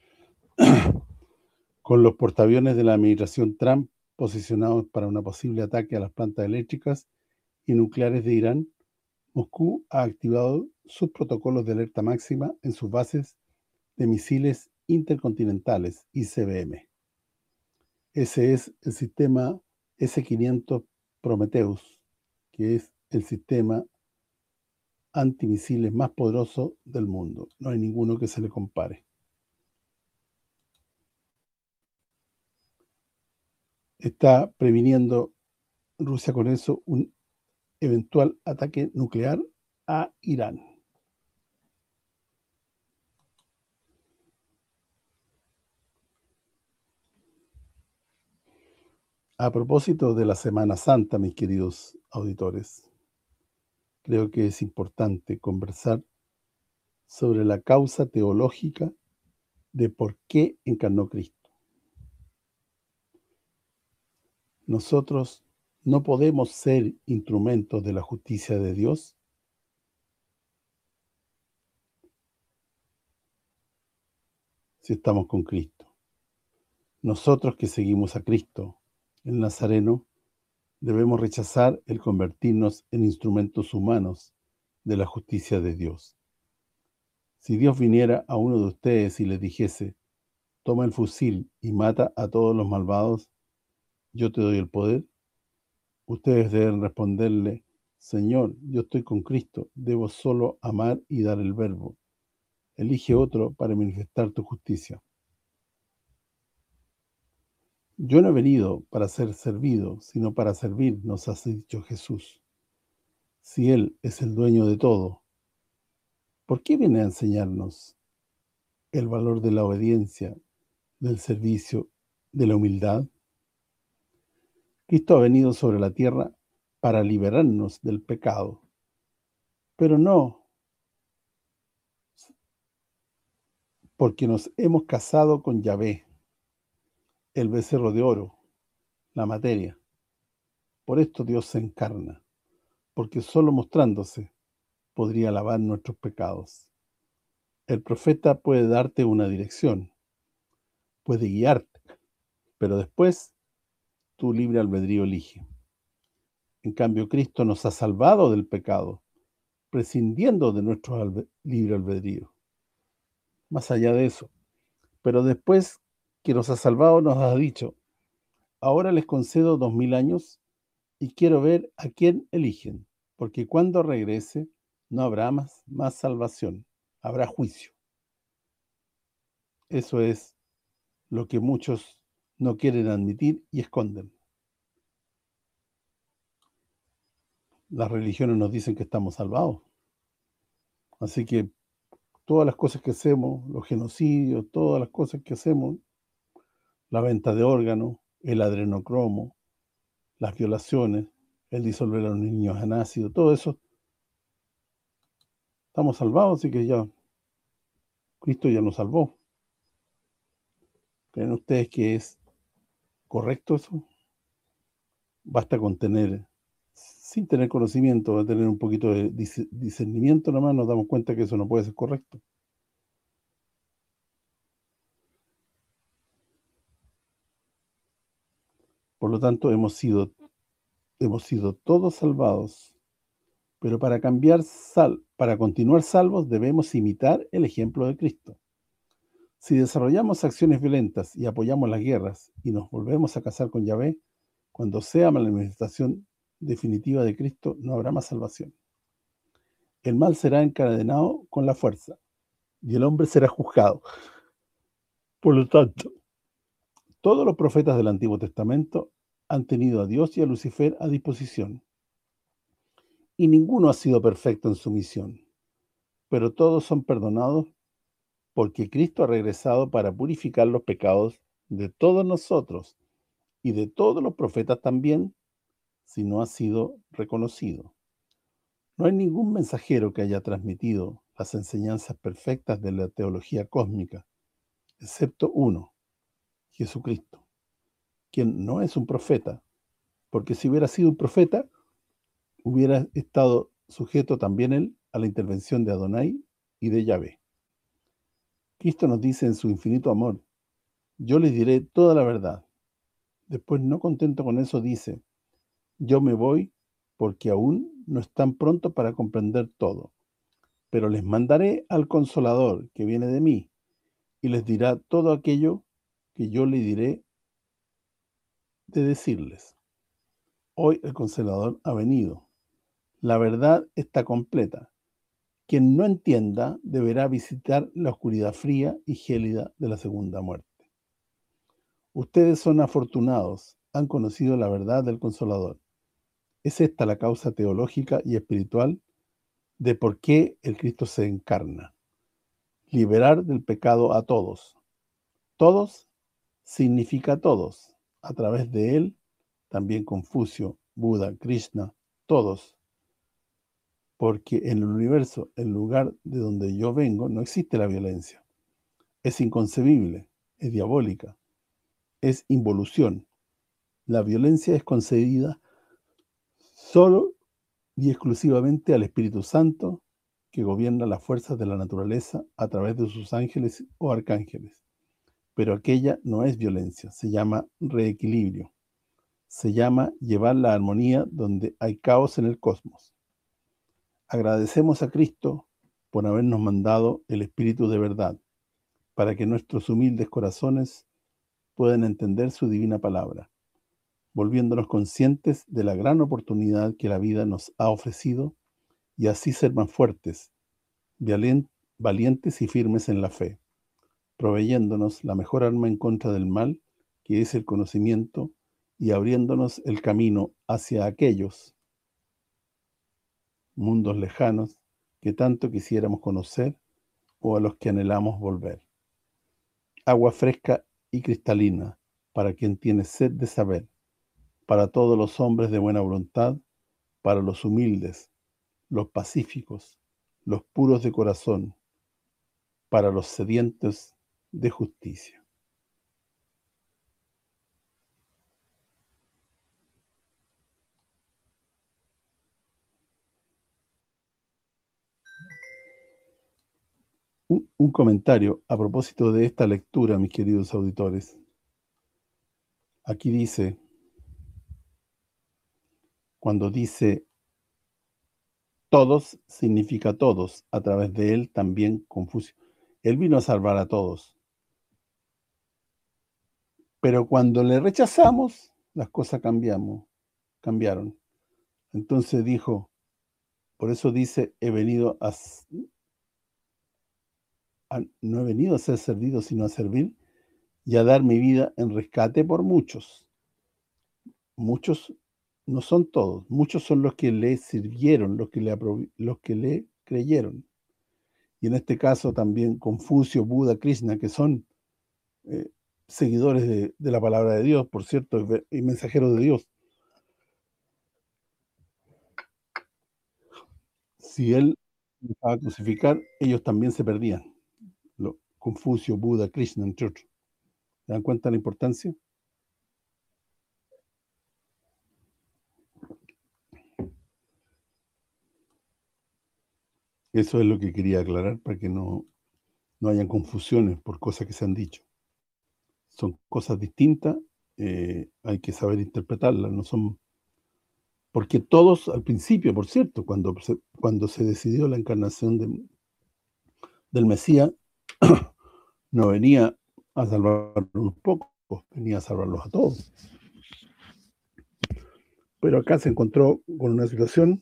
Con los portaaviones de la administración Trump posicionados para un posible ataque a las plantas eléctricas y nucleares de Irán, Moscú ha activado sus protocolos de alerta máxima en sus bases de misiles intercontinentales, I C B M. Ese es el sistema ese quinientos Prometheus, que es el sistema antimisiles más poderoso del mundo. No hay ninguno que se le compare. Está previniendo Rusia con eso un eventual ataque nuclear a Irán. A propósito de la Semana Santa, mis queridos auditores, creo que es importante conversar sobre la causa teológica de por qué encarnó Cristo. Nosotros no podemos ser instrumentos de la justicia de Dios si estamos con Cristo. Nosotros que seguimos a Cristo, el Nazareno, debemos rechazar el convertirnos en instrumentos humanos de la justicia de Dios. Si Dios viniera a uno de ustedes y les dijese, toma el fusil y mata a todos los malvados, yo te doy el poder, ustedes deben responderle, Señor, yo estoy con Cristo, debo solo amar y dar el verbo. Elige otro para manifestar tu justicia. Yo no he venido para ser servido, sino para servir, nos ha dicho Jesús. Si Él es el dueño de todo, ¿por qué viene a enseñarnos el valor de la obediencia, del servicio, de la humildad? Cristo ha venido sobre la tierra para liberarnos del pecado, pero no porque nos hemos casado con Yahvé, el becerro de oro, la materia. Por esto Dios se encarna, porque solo mostrándose podría lavar nuestros pecados. El profeta puede darte una dirección, puede guiarte, pero después tu libre albedrío elige. En cambio, Cristo nos ha salvado del pecado, prescindiendo de nuestro albe- libre albedrío. Más allá de eso, pero después que nos ha salvado, nos ha dicho: ahora les concedo dos mil años y quiero ver a quién eligen, porque cuando regrese no habrá más, más salvación, habrá juicio. Eso es lo que muchos no quieren admitir y esconden. Las religiones nos dicen que estamos salvados. Así que todas las cosas que hacemos, los genocidios, todas las cosas que hacemos, la venta de órganos, el adrenocromo, las violaciones, el disolver a los niños en ácido, todo eso, estamos salvados, así que ya Cristo ya nos salvó. ¿Creen ustedes que es correcto eso? Basta con tener, sin tener conocimiento, tener un poquito de discernimiento nomás, nos damos cuenta que eso no puede ser correcto. Por lo tanto, hemos sido, hemos sido todos salvados, pero para cambiar sal, para continuar salvos debemos imitar el ejemplo de Cristo. Si desarrollamos acciones violentas y apoyamos las guerras y nos volvemos a casar con Yahvé, cuando sea la manifestación definitiva de Cristo, no habrá más salvación. El mal será encadenado con la fuerza y el hombre será juzgado. Por lo tanto, todos los profetas del Antiguo Testamento han tenido a Dios y a Lucifer a disposición, y ninguno ha sido perfecto en su misión, pero todos son perdonados porque Cristo ha regresado para purificar los pecados de todos nosotros y de todos los profetas también, si no ha sido reconocido. No hay ningún mensajero que haya transmitido las enseñanzas perfectas de la teología cósmica, excepto uno, Jesucristo, quien no es un profeta, porque si hubiera sido un profeta, hubiera estado sujeto también él a la intervención de Adonai y de Yahvé. Cristo nos dice en su infinito amor: yo les diré toda la verdad. Después, no contento con eso, dice: yo me voy porque aún no están prontos para comprender todo, pero les mandaré al Consolador que viene de mí y les dirá todo aquello que yo le diré de decirles. Hoy el Consolador ha venido. La verdad está completa. Quien no entienda deberá visitar la oscuridad fría y gélida de la segunda muerte. Ustedes son afortunados, han conocido la verdad del Consolador. Es esta la causa teológica y espiritual de por qué el Cristo se encarna. Liberar del pecado a todos. Todos significa todos. A través de él, también Confucio, Buda, Krishna, todos. Porque en el universo, el lugar de donde yo vengo, no existe la violencia. Es inconcebible, es diabólica, es involución. La violencia es concedida solo y exclusivamente al Espíritu Santo, que gobierna las fuerzas de la naturaleza a través de sus ángeles o arcángeles. Pero aquella no es violencia, se llama reequilibrio. Se llama llevar la armonía donde hay caos en el cosmos. Agradecemos a Cristo por habernos mandado el Espíritu de verdad, para que nuestros humildes corazones puedan entender su divina palabra, volviéndonos conscientes de la gran oportunidad que la vida nos ha ofrecido y así ser más fuertes, valientes y firmes en la fe, proveyéndonos la mejor arma en contra del mal, que es el conocimiento, y abriéndonos el camino hacia aquellos mundos lejanos que tanto quisiéramos conocer o a los que anhelamos volver. Agua fresca y cristalina para quien tiene sed de saber, para todos los hombres de buena voluntad, para los humildes, los pacíficos, los puros de corazón, para los sedientos de justicia. Un, un comentario a propósito de esta lectura, mis queridos auditores. Aquí dice, cuando dice todos, significa todos, a través de él también Confucio. Él vino a salvar a todos. Pero cuando le rechazamos, las cosas cambiamos, cambiaron. Entonces dijo, por eso dice, he venido a, a no he venido a ser servido, sino a servir y a dar mi vida en rescate por muchos. Muchos no son todos, muchos son los que le sirvieron, los que le, los que le creyeron. Y en este caso también Confucio, Buda, Krishna, que son eh, seguidores de, de la palabra de Dios, por cierto, y mensajeros de Dios. Si él dejaba crucificar, ellos también se perdían. Lo, Confucio, Buda, Krishna, entre otros. ¿Se dan cuenta de la importancia? Eso es lo que quería aclarar para que no, no hayan confusiones por cosas que se han dicho. Son cosas distintas, eh, hay que saber interpretarlas, no son... Porque todos, al principio, por cierto, cuando se, cuando se decidió la encarnación de, del Mesías, no venía a salvar unos pocos, venía a salvarlos a todos. Pero acá se encontró con una situación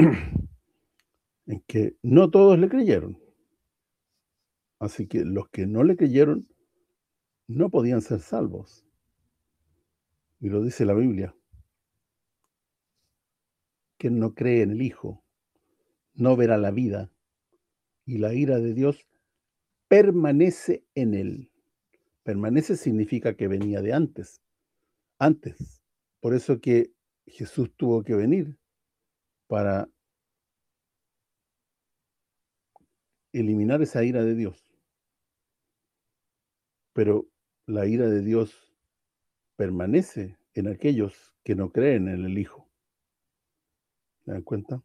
en que no todos le creyeron. Así que los que no le creyeron no podían ser salvos. Y lo dice la Biblia. Quien no cree en el Hijo no verá la vida, y la ira de Dios permanece en él. Permanece significa que venía de antes. Antes. Por eso que Jesús tuvo que venir para eliminar esa ira de Dios. Pero la ira de Dios permanece en aquellos que no creen en el Hijo. ¿Se dan cuenta?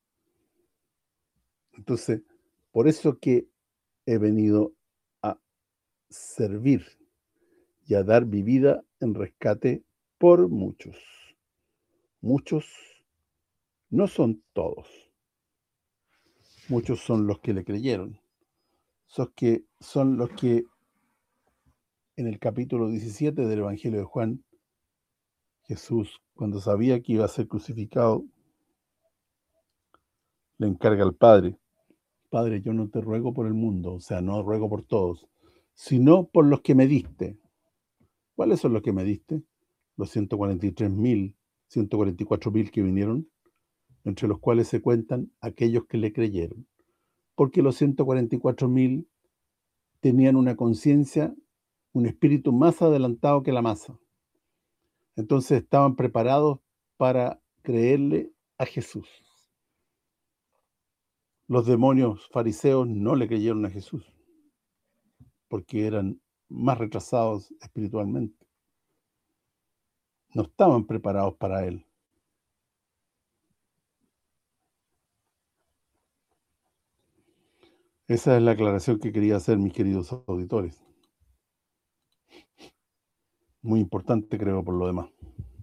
Entonces, por eso que he venido a servir y a dar mi vida en rescate por muchos. Muchos no son todos. Muchos son los que le creyeron. Son, que, son los que en el capítulo diecisiete del Evangelio de Juan, Jesús, cuando sabía que iba a ser crucificado, le encarga al Padre: Padre, yo no te ruego por el mundo, o sea, no ruego por todos, sino por los que me diste. ¿Cuáles son los que me diste? Los ciento cuarenta y tres mil, ciento cuarenta y cuatro mil que vinieron, entre los cuales se cuentan aquellos que le creyeron. Porque los ciento cuarenta y cuatro mil tenían una conciencia, un espíritu más adelantado que la masa. Entonces estaban preparados para creerle a Jesús. Los demonios fariseos no le creyeron a Jesús, porque eran más retrasados espiritualmente. No estaban preparados para él. Esa es la aclaración que quería hacer, mis queridos auditores. Muy importante, creo, por lo demás.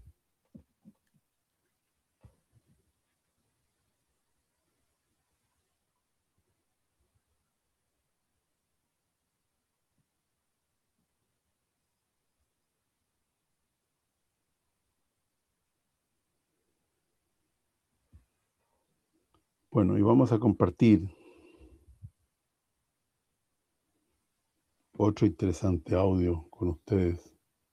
Bueno, y vamos a compartir otro interesante audio con ustedes.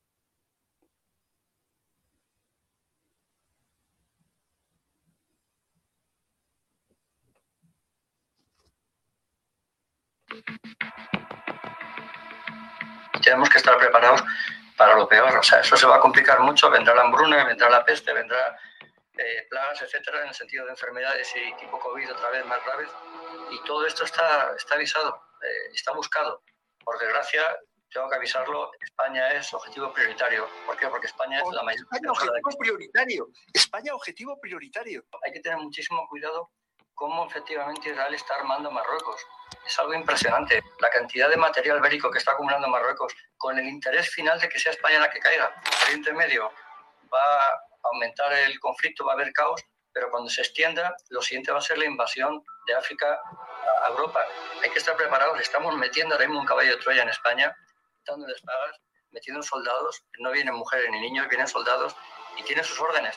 Tenemos que estar preparados para lo peor. O sea, eso se va a complicar mucho. Vendrá la hambruna, vendrá la peste, vendrá eh, plagas, etcétera, en el sentido de enfermedades y tipo COVID otra vez más graves. Y todo esto está, está avisado. Eh, está buscado. Por desgracia, tengo que avisarlo, España es objetivo prioritario. ¿Por qué? Porque España es la mayor... España objetivo prioritario. España objetivo prioritario. Hay que tener muchísimo cuidado cómo efectivamente Israel está armando Marruecos. Es algo impresionante. La cantidad de material bélico que está acumulando Marruecos con el interés final de que sea España la que caiga. El Oriente Medio va a aumentar el conflicto, va a haber caos, pero cuando se extienda, lo siguiente va a ser la invasión de África a Europa. Hay que estar preparados. Estamos metiendo ahora mismo un caballo de Troya en España, dándoles pagas, metiendo soldados. No vienen mujeres ni niños, vienen soldados y tienen sus órdenes.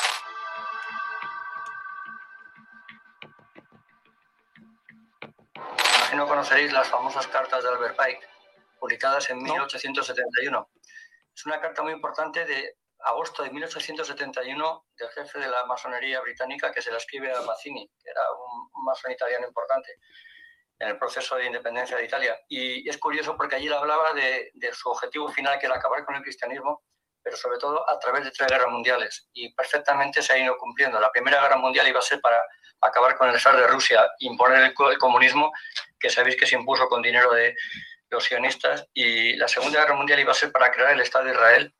Imagino conoceréis las famosas cartas de Albert Pike, publicadas en mil ochocientos setenta y uno. Es una carta muy importante de agosto de mil ochocientos setenta y uno del jefe de la masonería británica, que se la escribe a Mazzini, que era un, un masón italiano importante en el proceso de independencia de Italia. Y es curioso porque allí le hablaba de, de su objetivo final, que era acabar con el cristianismo, pero sobre todo a través de tres guerras mundiales. Y perfectamente se ha ido cumpliendo. La Primera Guerra Mundial iba a ser para acabar con el zar de Rusia, imponer el, el comunismo, que sabéis que se impuso con dinero de los sionistas. Y la Segunda Guerra Mundial iba a ser para crear el Estado de Israel,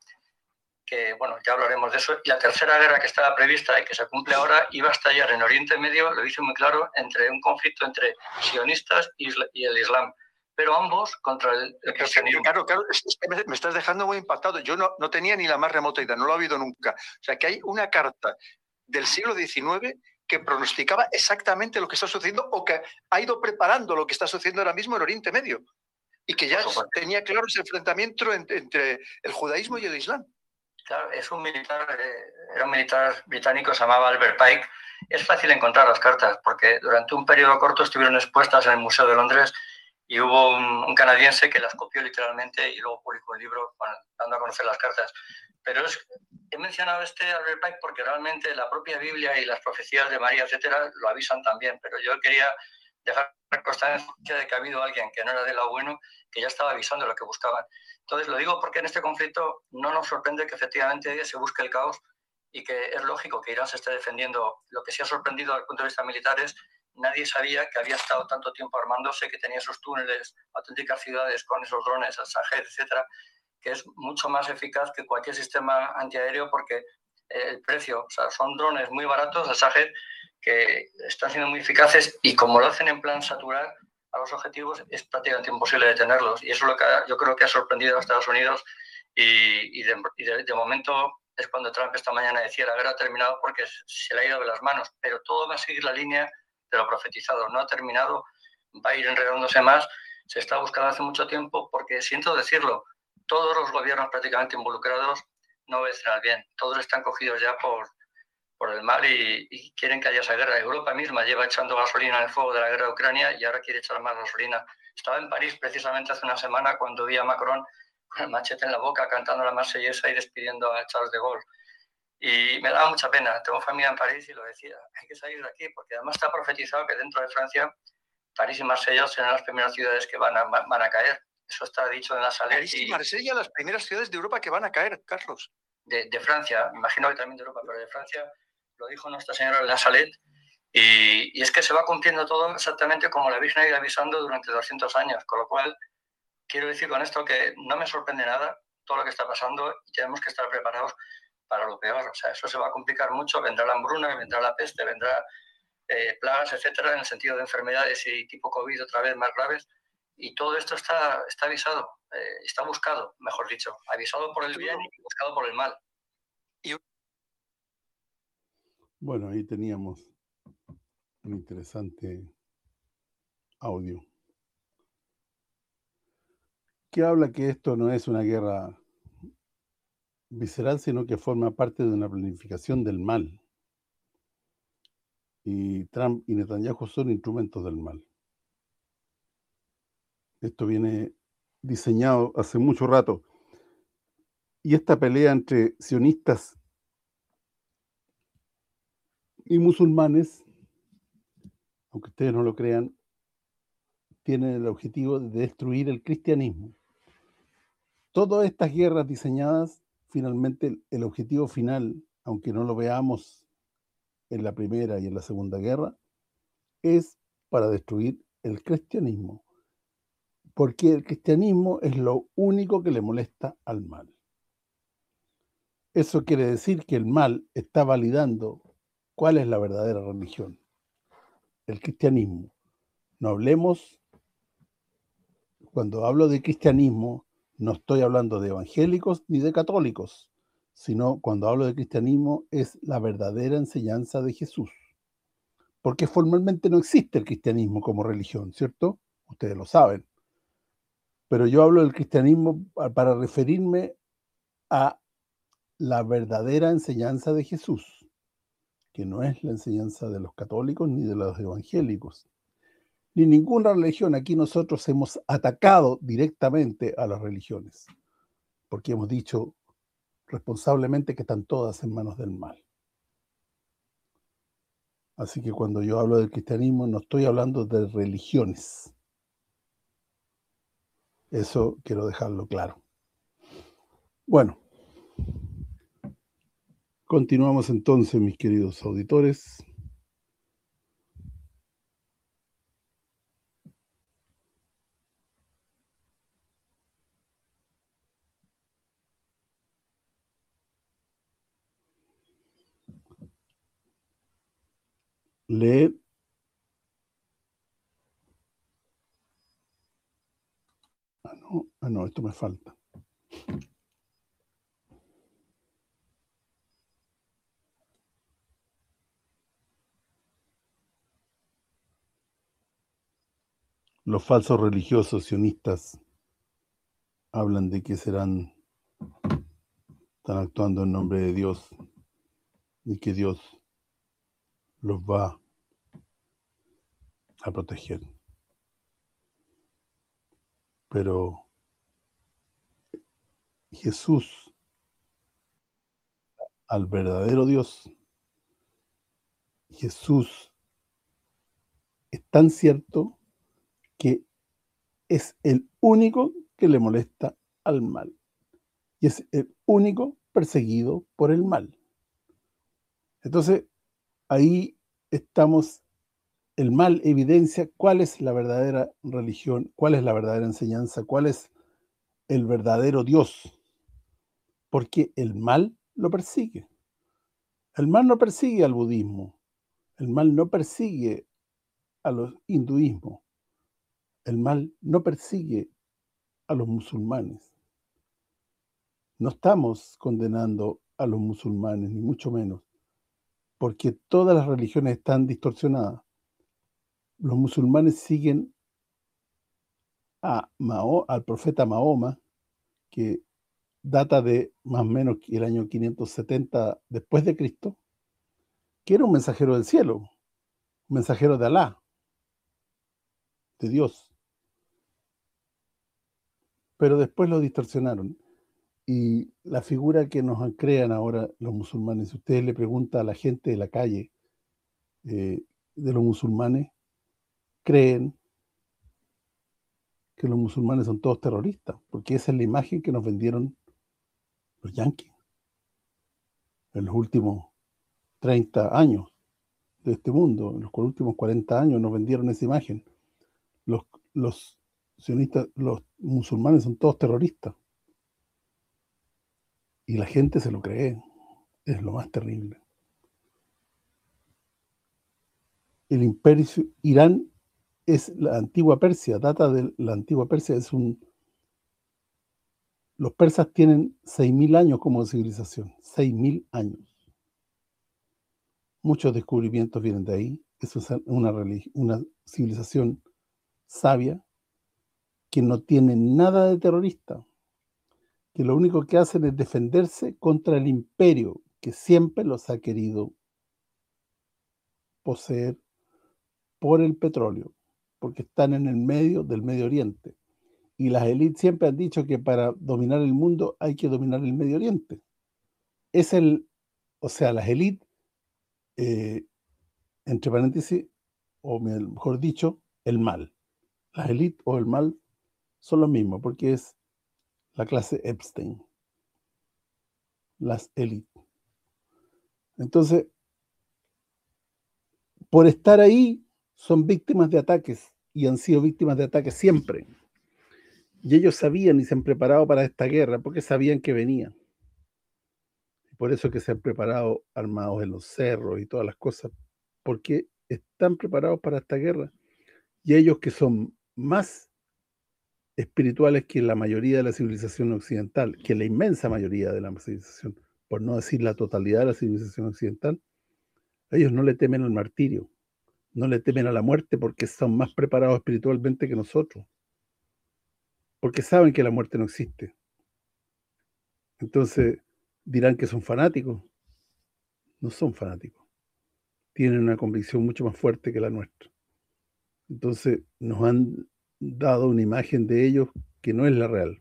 que, bueno, ya hablaremos de eso. Y la Tercera Guerra, que estaba prevista y que se cumple ahora, iba a estallar en Oriente Medio, lo dice muy claro, entre un conflicto entre sionistas y el Islam, pero ambos contra el, el cristianismo. Claro, claro, es que me, me estás dejando muy impactado. Yo no, no tenía ni la más remota idea, no lo he habido nunca. O sea, que hay una carta del siglo diecinueve que pronosticaba exactamente lo que está sucediendo o que ha ido preparando lo que está sucediendo ahora mismo en Oriente Medio y que ya tenía claro ese enfrentamiento entre, entre el judaísmo y el Islam. Claro, es un militar, eh, era un militar británico, se llamaba Albert Pike. Es fácil encontrar las cartas porque durante un periodo corto estuvieron expuestas en el Museo de Londres y hubo un, un canadiense que las copió literalmente y luego publicó un libro, bueno, dando a conocer las cartas. Pero es, he mencionado este Albert Pike porque realmente la propia Biblia y las profecías de María, etcétera, lo avisan también. Pero yo quería dejar constancia de que ha habido alguien que no era de lo bueno, que ya estaba avisando lo que buscaban. Entonces, lo digo porque en este conflicto no nos sorprende que efectivamente se busque el caos y que es lógico que Irán se esté defendiendo. Lo que sí ha sorprendido desde el punto de vista militar es nadie sabía que había estado tanto tiempo armándose, que tenía esos túneles, auténticas ciudades con esos drones, el Shahed, etcétera, que es mucho más eficaz que cualquier sistema antiaéreo porque el precio, o sea, son drones muy baratos, el Shahed, que están siendo muy eficaces y como lo hacen en plan saturar a los objetivos, es prácticamente imposible detenerlos. Y eso es lo que ha, yo creo que ha sorprendido a Estados Unidos y, y, de, y de, de momento es cuando Trump esta mañana decía la guerra ha terminado porque se le ha ido de las manos, pero todo va a seguir la línea de lo profetizado. No ha terminado, va a ir enredándose más, se está buscando hace mucho tiempo porque, siento decirlo, todos los gobiernos prácticamente involucrados no obedecen al bien. Todos están cogidos ya por, por el mal y, y quieren que haya esa guerra. Europa misma lleva echando gasolina en el fuego de la guerra de Ucrania y ahora quiere echar más gasolina. Estaba en París precisamente hace una semana cuando vi a Macron con el machete en la boca cantando la marsellesa y despidiendo a Charles de Gaulle. Y me daba mucha pena. Tengo familia en París y lo decía, hay que salir de aquí porque además está profetizado que dentro de Francia, París y Marsella serán las primeras ciudades que van a, van a caer. Eso está dicho en la Salette. París y Marsella, las primeras ciudades de Europa que van a caer, Carlos. De, de Francia, imagino que también de Europa, pero de Francia, lo dijo Nuestra Señora en la Salette. Y, y es que se va cumpliendo todo exactamente como la Virgen ha ido avisando durante doscientos años. Con lo cual, quiero decir con esto que no me sorprende nada todo lo que está pasando y tenemos que estar preparados para lo peor. O sea, eso se va a complicar mucho. Vendrá la hambruna, vendrá la peste, vendrá eh, plagas, etcétera, en el sentido de enfermedades y tipo COVID otra vez más graves. Y todo esto está, está avisado, eh, está buscado, mejor dicho, avisado por el bien y buscado por el mal. Y... Bueno, ahí teníamos un interesante audio que habla que esto no es una guerra visceral, sino que forma parte de una planificación del mal. Y Trump y Netanyahu son instrumentos del mal. Esto viene diseñado hace mucho rato. Y esta pelea entre sionistas y musulmanes, aunque ustedes no lo crean, tiene el objetivo de destruir el cristianismo. Todas estas guerras diseñadas, finalmente el, el objetivo final, aunque no lo veamos en la Primera y en la Segunda Guerra, es para destruir el cristianismo. porque el cristianismo es lo único que le molesta al mal. Eso quiere decir que el mal está validando cuál es la verdadera religión, el cristianismo. No hablemos, cuando hablo de cristianismo, no estoy hablando de evangélicos ni de católicos, sino cuando hablo de cristianismo es la verdadera enseñanza de Jesús. Porque formalmente no existe el cristianismo como religión, ¿cierto? Ustedes lo saben. Pero yo hablo del cristianismo para referirme a la verdadera enseñanza de Jesús, que no es la enseñanza de los católicos ni de los evangélicos, ni ninguna religión. Aquí nosotros hemos atacado directamente a las religiones, porque hemos dicho responsablemente que están todas en manos del mal. Así que cuando yo hablo del cristianismo no estoy hablando de religiones. Eso quiero dejarlo claro. Bueno, continuamos entonces, mis queridos auditores. Leer ah no, ah no, esto me falta. Los falsos religiosos sionistas hablan de que serán, están actuando en nombre de Dios y que Dios los va a proteger. Pero Jesús, al verdadero Dios, Jesús es tan cierto que es el único que le molesta al mal y es el único perseguido por el mal. Entonces, ahí estamos, el mal evidencia cuál es la verdadera religión, cuál es la verdadera enseñanza, cuál es el verdadero Dios, porque el mal lo persigue. El mal no persigue al budismo, el mal no persigue a los hinduismos, el mal no persigue a los musulmanes. No estamos condenando a los musulmanes, ni mucho menos, porque todas las religiones están distorsionadas. Los musulmanes siguen a Mahoma, al profeta Mahoma, que data de más o menos el año quinientos setenta después de Cristo, que era un mensajero del cielo, un mensajero de Alá, de Dios. Pero después lo distorsionaron. Y la figura que nos crean ahora los musulmanes, si ustedes le preguntan a la gente de la calle eh, de los musulmanes, creen que los musulmanes son todos terroristas, porque esa es la imagen que nos vendieron los yanquis en los últimos treinta años de este mundo. En los últimos cuarenta años nos vendieron esa imagen. Los, los sionistas, los musulmanes son todos terroristas. Y la gente se lo cree. Es lo más terrible. El imperio Irán es la antigua Persia, data de la antigua Persia, es un... Los persas tienen seis mil años como civilización, seis mil años. Muchos descubrimientos vienen de ahí. Eso es una, una civilización sabia que no tiene nada de terrorista, que lo único que hacen es defenderse contra el imperio que siempre los ha querido poseer por el petróleo, porque están en el medio del Medio Oriente. Y las élites siempre han dicho que para dominar el mundo hay que dominar el Medio Oriente. Es el, o sea, las élites, eh, entre paréntesis, o mejor dicho, el mal. Las élites o el mal son lo mismo, porque es la clase Epstein, las élites. Entonces, por estar ahí, son víctimas de ataques, y han sido víctimas de ataques siempre. Y ellos sabían y se han preparado para esta guerra porque sabían que venía. Y por eso que se han preparado armados en los cerros y todas las cosas, porque están preparados para esta guerra. Y ellos que son más espirituales que la mayoría de la civilización occidental, que la inmensa mayoría de la civilización, por no decir la totalidad de la civilización occidental, ellos no le temen al martirio, no le temen a la muerte porque son más preparados espiritualmente que nosotros, porque saben que la muerte no existe. Entonces dirán que son fanáticos. No son fanáticos, tienen una convicción mucho más fuerte que la nuestra. Entonces nos han dado una imagen de ellos que no es la real.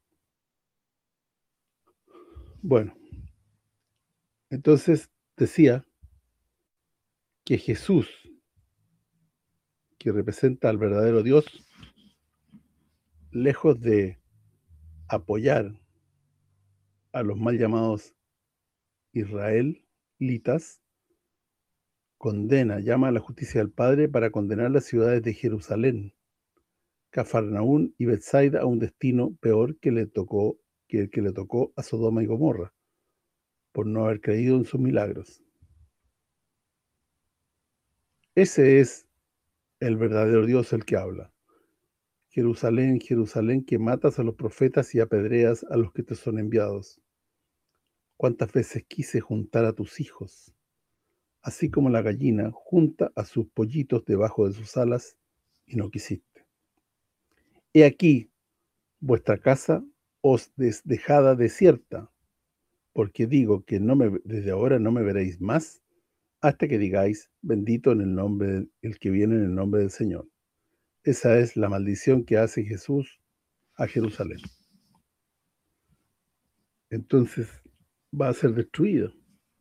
Bueno, entonces decía que Jesús, que representa al verdadero Dios, lejos de apoyar a los mal llamados israelitas, condena, llama a la justicia del Padre para condenar las ciudades de Jerusalén, Cafarnaún y Betsaida a un destino peor que le tocó que el que le tocó a Sodoma y Gomorra, por no haber creído en sus milagros. Ese es el verdadero Dios el que habla. Jerusalén, Jerusalén, que matas a los profetas y apedreas a los que te son enviados. Cuántas veces quise juntar a tus hijos, así como la gallina junta a sus pollitos debajo de sus alas, y no quisiste. He aquí, vuestra casa os des dejada desierta, porque digo que no me, desde ahora no me veréis más, hasta que digáis, bendito en el nombre el que viene en el nombre del Señor. Esa es la maldición que hace Jesús a Jerusalén. Entonces va a ser destruida.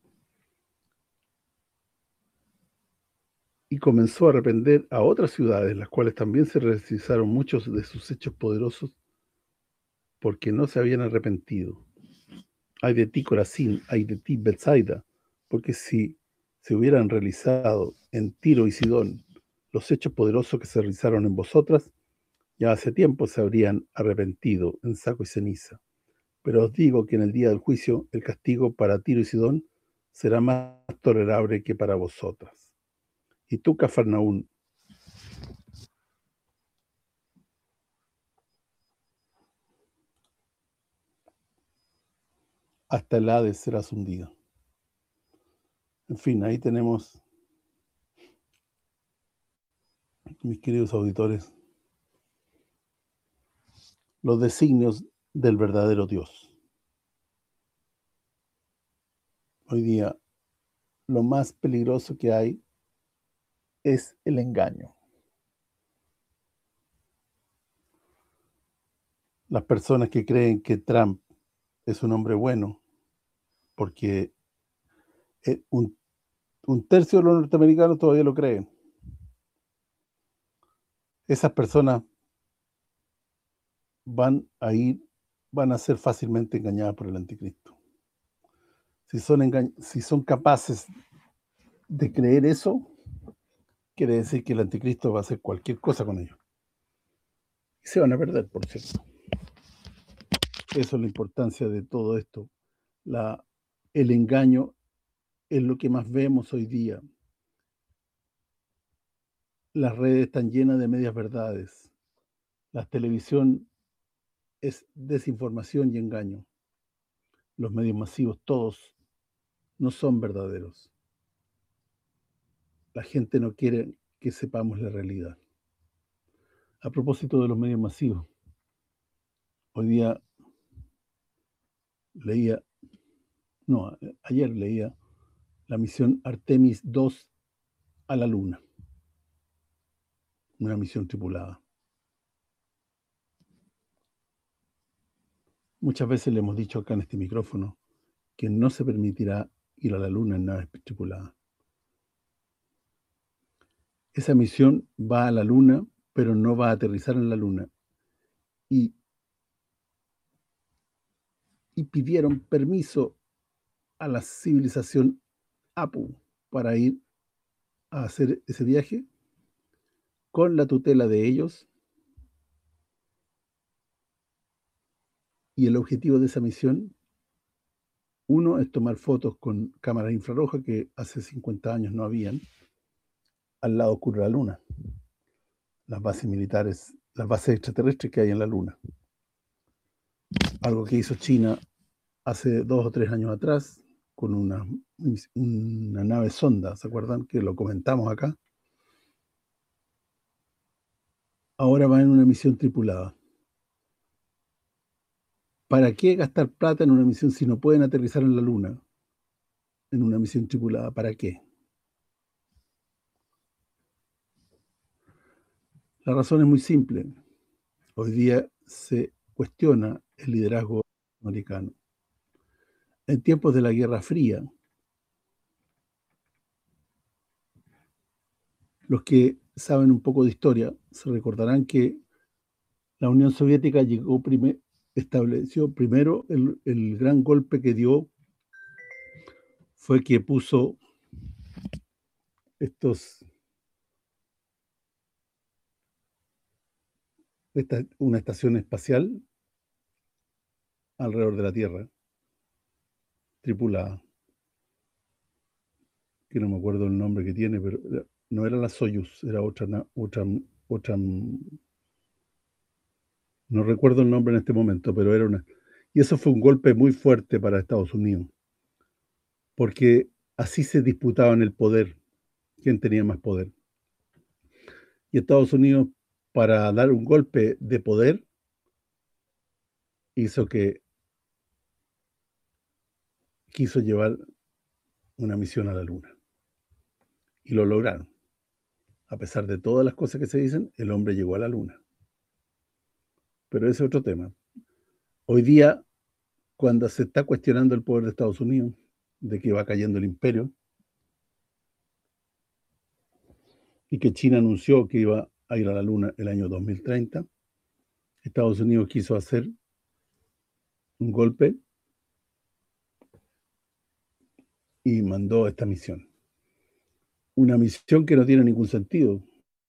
Y comenzó a arrepentir a otras ciudades, las cuales también se realizaron muchos de sus hechos poderosos, porque no se habían arrepentido. Ay de ti, Corazín, ay de ti, Betsaida, porque si se hubieran realizado en Tiro y Sidón los hechos poderosos que se realizaron en vosotras, ya hace tiempo se habrían arrepentido en saco y ceniza. Pero os digo que en el día del juicio el castigo para Tiro y Sidón será más tolerable que para vosotras. Y tú, Cafarnaún, hasta el Hades serás hundida. En fin, ahí tenemos, mis queridos auditores, los designios del verdadero Dios. Hoy día, lo más peligroso que hay es el engaño. Las personas que creen que Trump es un hombre bueno, porque un, un tercio de los norteamericanos todavía lo creen. Esas personas van a ir, van a ser fácilmente engañadas por el anticristo. Si son, enga- si son capaces de creer eso, quiere decir que el anticristo va a hacer cualquier cosa con ellos. Y se van a perder, por cierto. Eso es la importancia de todo esto. La, el engaño es lo que más vemos hoy día. Las redes están llenas de medias verdades. La televisión es desinformación y engaño. Los medios masivos, todos, no son verdaderos. La gente no quiere que sepamos la realidad. A propósito de los medios masivos, hoy día leía, no, ayer leía la misión Artemis dos a la Luna. Una misión tripulada. Muchas veces le hemos dicho acá en este micrófono que no se permitirá ir a la Luna en naves tripuladas. Esa misión va a la Luna, pero no va a aterrizar en la Luna. Y, y pidieron permiso a la civilización Apu para ir a hacer ese viaje con la tutela de ellos Y el objetivo de esa misión, uno, es tomar fotos con cámaras infrarrojas que hace cincuenta años no habían, al lado oscuro de la Luna, las bases militares, las bases extraterrestres que hay en la Luna. Algo que hizo China hace dos o tres años atrás, con una, una nave sonda, ¿se acuerdan? Que lo comentamos acá. Ahora va en una misión tripulada. ¿Para qué gastar plata en una misión si no pueden aterrizar en la Luna? En una misión tripulada, ¿para qué? La razón es muy simple. Hoy día se cuestiona el liderazgo americano. En tiempos de la Guerra Fría, los que saben un poco de historia se recordarán que la Unión Soviética llegó primer, estableció primero el, el gran golpe que dio fue que puso estos esta, una estación espacial alrededor de la Tierra, tripulada, que no me acuerdo el nombre que tiene, pero no era la Soyuz, era otra, otra, otra, no recuerdo el nombre en este momento, pero era una, y eso fue un golpe muy fuerte para Estados Unidos, porque así se disputaban el poder, quién tenía más poder. Y Estados Unidos, para dar un golpe de poder, hizo que quiso llevar una misión a la Luna. Y lo lograron. A pesar de todas las cosas que se dicen, el hombre llegó a la Luna. Pero ese es otro tema. Hoy día, cuando se está cuestionando el poder de Estados Unidos, de que va cayendo el imperio, y que China anunció que iba a ir a la Luna el año dos mil treinta, Estados Unidos quiso hacer un golpe y mandó esta misión. Una misión que no tiene ningún sentido.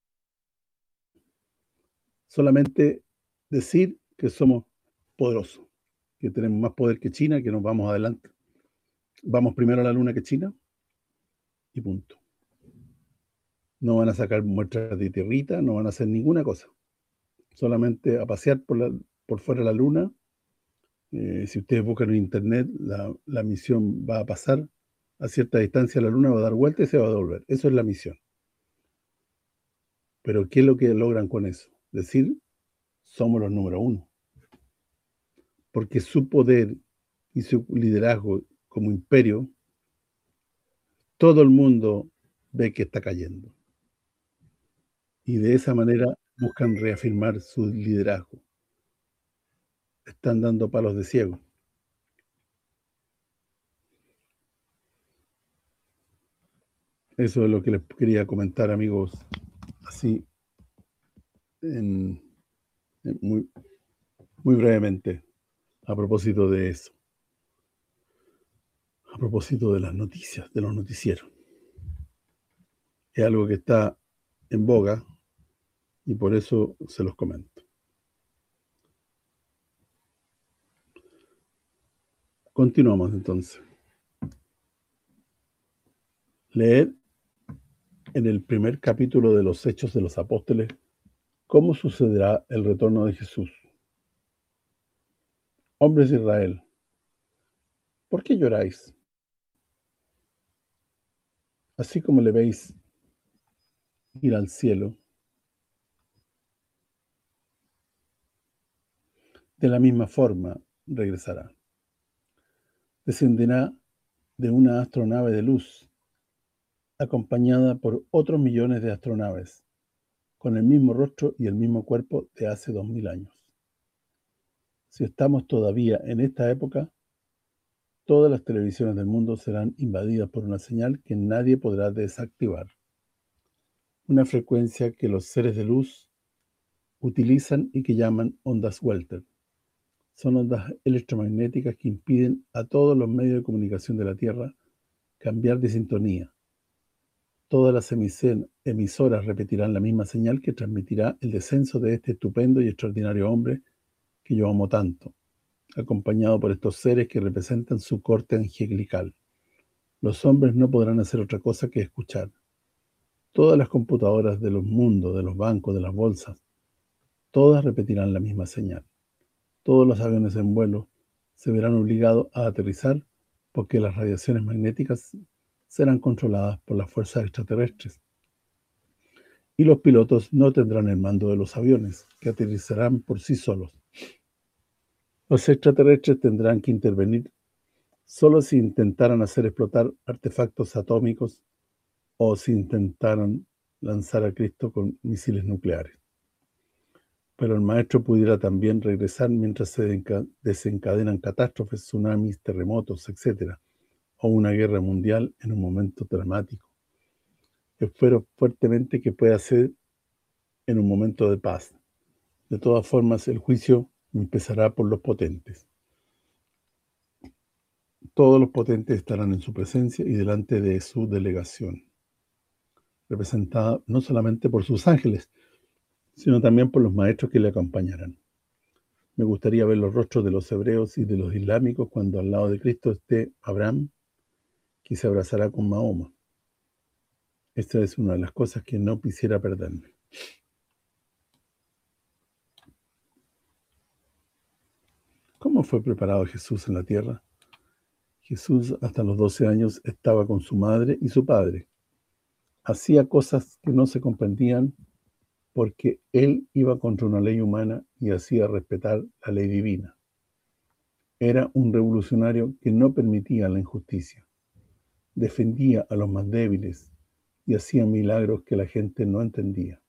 Solamente decir que somos poderosos, que tenemos más poder que China, que nos vamos adelante. Vamos primero a la Luna que China y punto. No van a sacar muestras de tierrita, no van a hacer ninguna cosa. Solamente a pasear por, la, por fuera de la Luna. Eh, si ustedes buscan en internet, la, la misión va a pasar a cierta distancia a la Luna, va a dar vuelta y se va a devolver. Eso es la misión. Pero ¿qué es lo que logran con eso? Decir, somos los número uno. Porque su poder y su liderazgo como imperio, todo el mundo ve que está cayendo. Y de esa manera buscan reafirmar su liderazgo. Están dando palos de ciego. Eso es lo que les quería comentar, amigos, así, en, en muy, muy brevemente, a propósito de eso. A propósito de las noticias, de los noticieros. Es algo que está en boga y por eso se los comento. Continuamos entonces. Leer en el primer capítulo de los Hechos de los Apóstoles cómo sucederá el retorno de Jesús. Hombres de Israel, ¿por qué lloráis? Así como le veis ir al cielo, de la misma forma regresará. Descenderá de una astronave de luz, acompañada por otros millones de astronaves, con el mismo rostro y el mismo cuerpo de hace dos mil años. Si estamos todavía en esta época, todas las televisiones del mundo serán invadidas por una señal que nadie podrá desactivar. Una frecuencia que los seres de luz utilizan y que llaman ondas Welter. Son ondas electromagnéticas que impiden a todos los medios de comunicación de la Tierra cambiar de sintonía. Todas las emisoras repetirán la misma señal que transmitirá el descenso de este estupendo y extraordinario hombre que yo amo tanto, acompañado por estos seres que representan su corte angelical. Los hombres no podrán hacer otra cosa que escuchar. Todas las computadoras de los mundos, de los bancos, de las bolsas, todas repetirán la misma señal. Todos los aviones en vuelo se verán obligados a aterrizar porque las radiaciones magnéticas serán controladas por las fuerzas extraterrestres. Y los pilotos no tendrán el mando de los aviones, que aterrizarán por sí solos. Los extraterrestres tendrán que intervenir solo si intentaran hacer explotar artefactos atómicos o si intentaran lanzar a Cristo con misiles nucleares. Pero el maestro pudiera también regresar mientras se desencadenan catástrofes, tsunamis, terremotos, etcétera, o una guerra mundial en un momento dramático. Espero fuertemente que pueda ser en un momento de paz. De todas formas, el juicio empezará por los potentes. Todos los potentes estarán en su presencia y delante de su delegación, representada no solamente por sus ángeles, sino también por los maestros que le acompañarán. Me gustaría ver los rostros de los hebreos y de los islámicos cuando al lado de Cristo esté Abraham, que se abrazará con Mahoma. Esta es una de las cosas que no quisiera perderme. ¿Cómo fue preparado Jesús en la tierra? Jesús hasta los doce años estaba con su madre y su padre. Hacía cosas que no se comprendían porque él iba contra una ley humana y hacía respetar la ley divina. Era un revolucionario que no permitía la injusticia. Defendía a los más débiles y hacía milagros que la gente no entendía.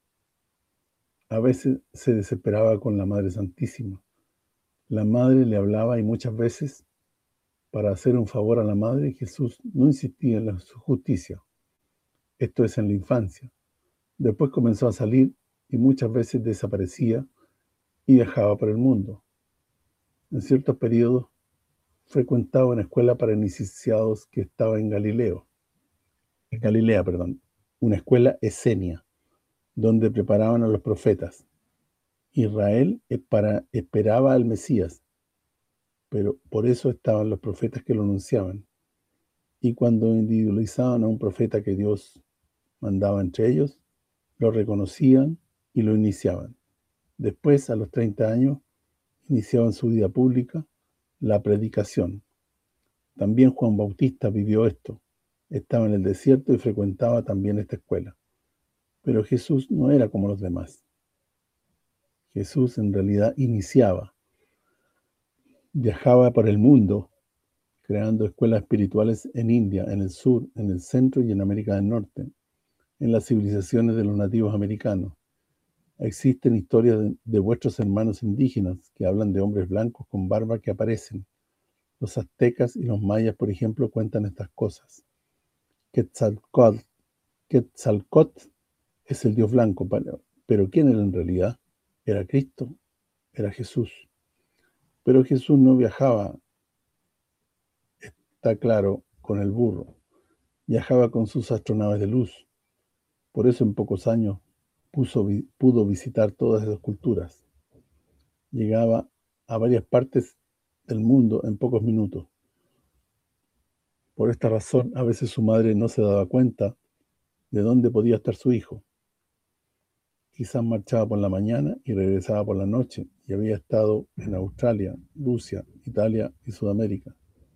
A veces se desesperaba con la Madre Santísima. La madre le hablaba y muchas veces, para hacer un favor a la madre, Jesús no insistía en la justicia. Esto es en la infancia. Después comenzó a salir y muchas veces desaparecía y viajaba por el mundo. En ciertos periodos frecuentaba una escuela para iniciados que estaba en Galileo, en Galilea, perdón, una escuela esenia, donde preparaban a los profetas. Israel para, esperaba al Mesías, pero por eso estaban los profetas que lo anunciaban. Y cuando individualizaban a un profeta que Dios mandaba entre ellos, lo reconocían y lo iniciaban. Después, a los treinta años, iniciaban su vida pública, la predicación. También Juan Bautista vivió esto. Estaba en el desierto y frecuentaba también esta escuela. Pero Jesús no era como los demás. Jesús en realidad iniciaba. Viajaba por el mundo, creando escuelas espirituales en India, en el sur, en el centro y en América del Norte, en las civilizaciones de los nativos americanos. Existen historias de, de vuestros hermanos indígenas que hablan de hombres blancos con barba que aparecen. Los aztecas y los mayas, por ejemplo, cuentan estas cosas. Quetzalcóatl, Quetzalcóatl es el dios blanco, pero ¿quién era en realidad? Era Cristo, era Jesús. Pero Jesús no viajaba, está claro, con el burro. Viajaba con sus astronaves de luz. Por eso en pocos años puso, pudo visitar todas esas culturas. Llegaba a varias partes del mundo en pocos minutos. Por esta razón, a veces su madre no se daba cuenta de dónde podía estar su hijo. Quizás marchaba por la mañana y regresaba por la noche, y había estado en Australia, Rusia, Italia y Sudamérica.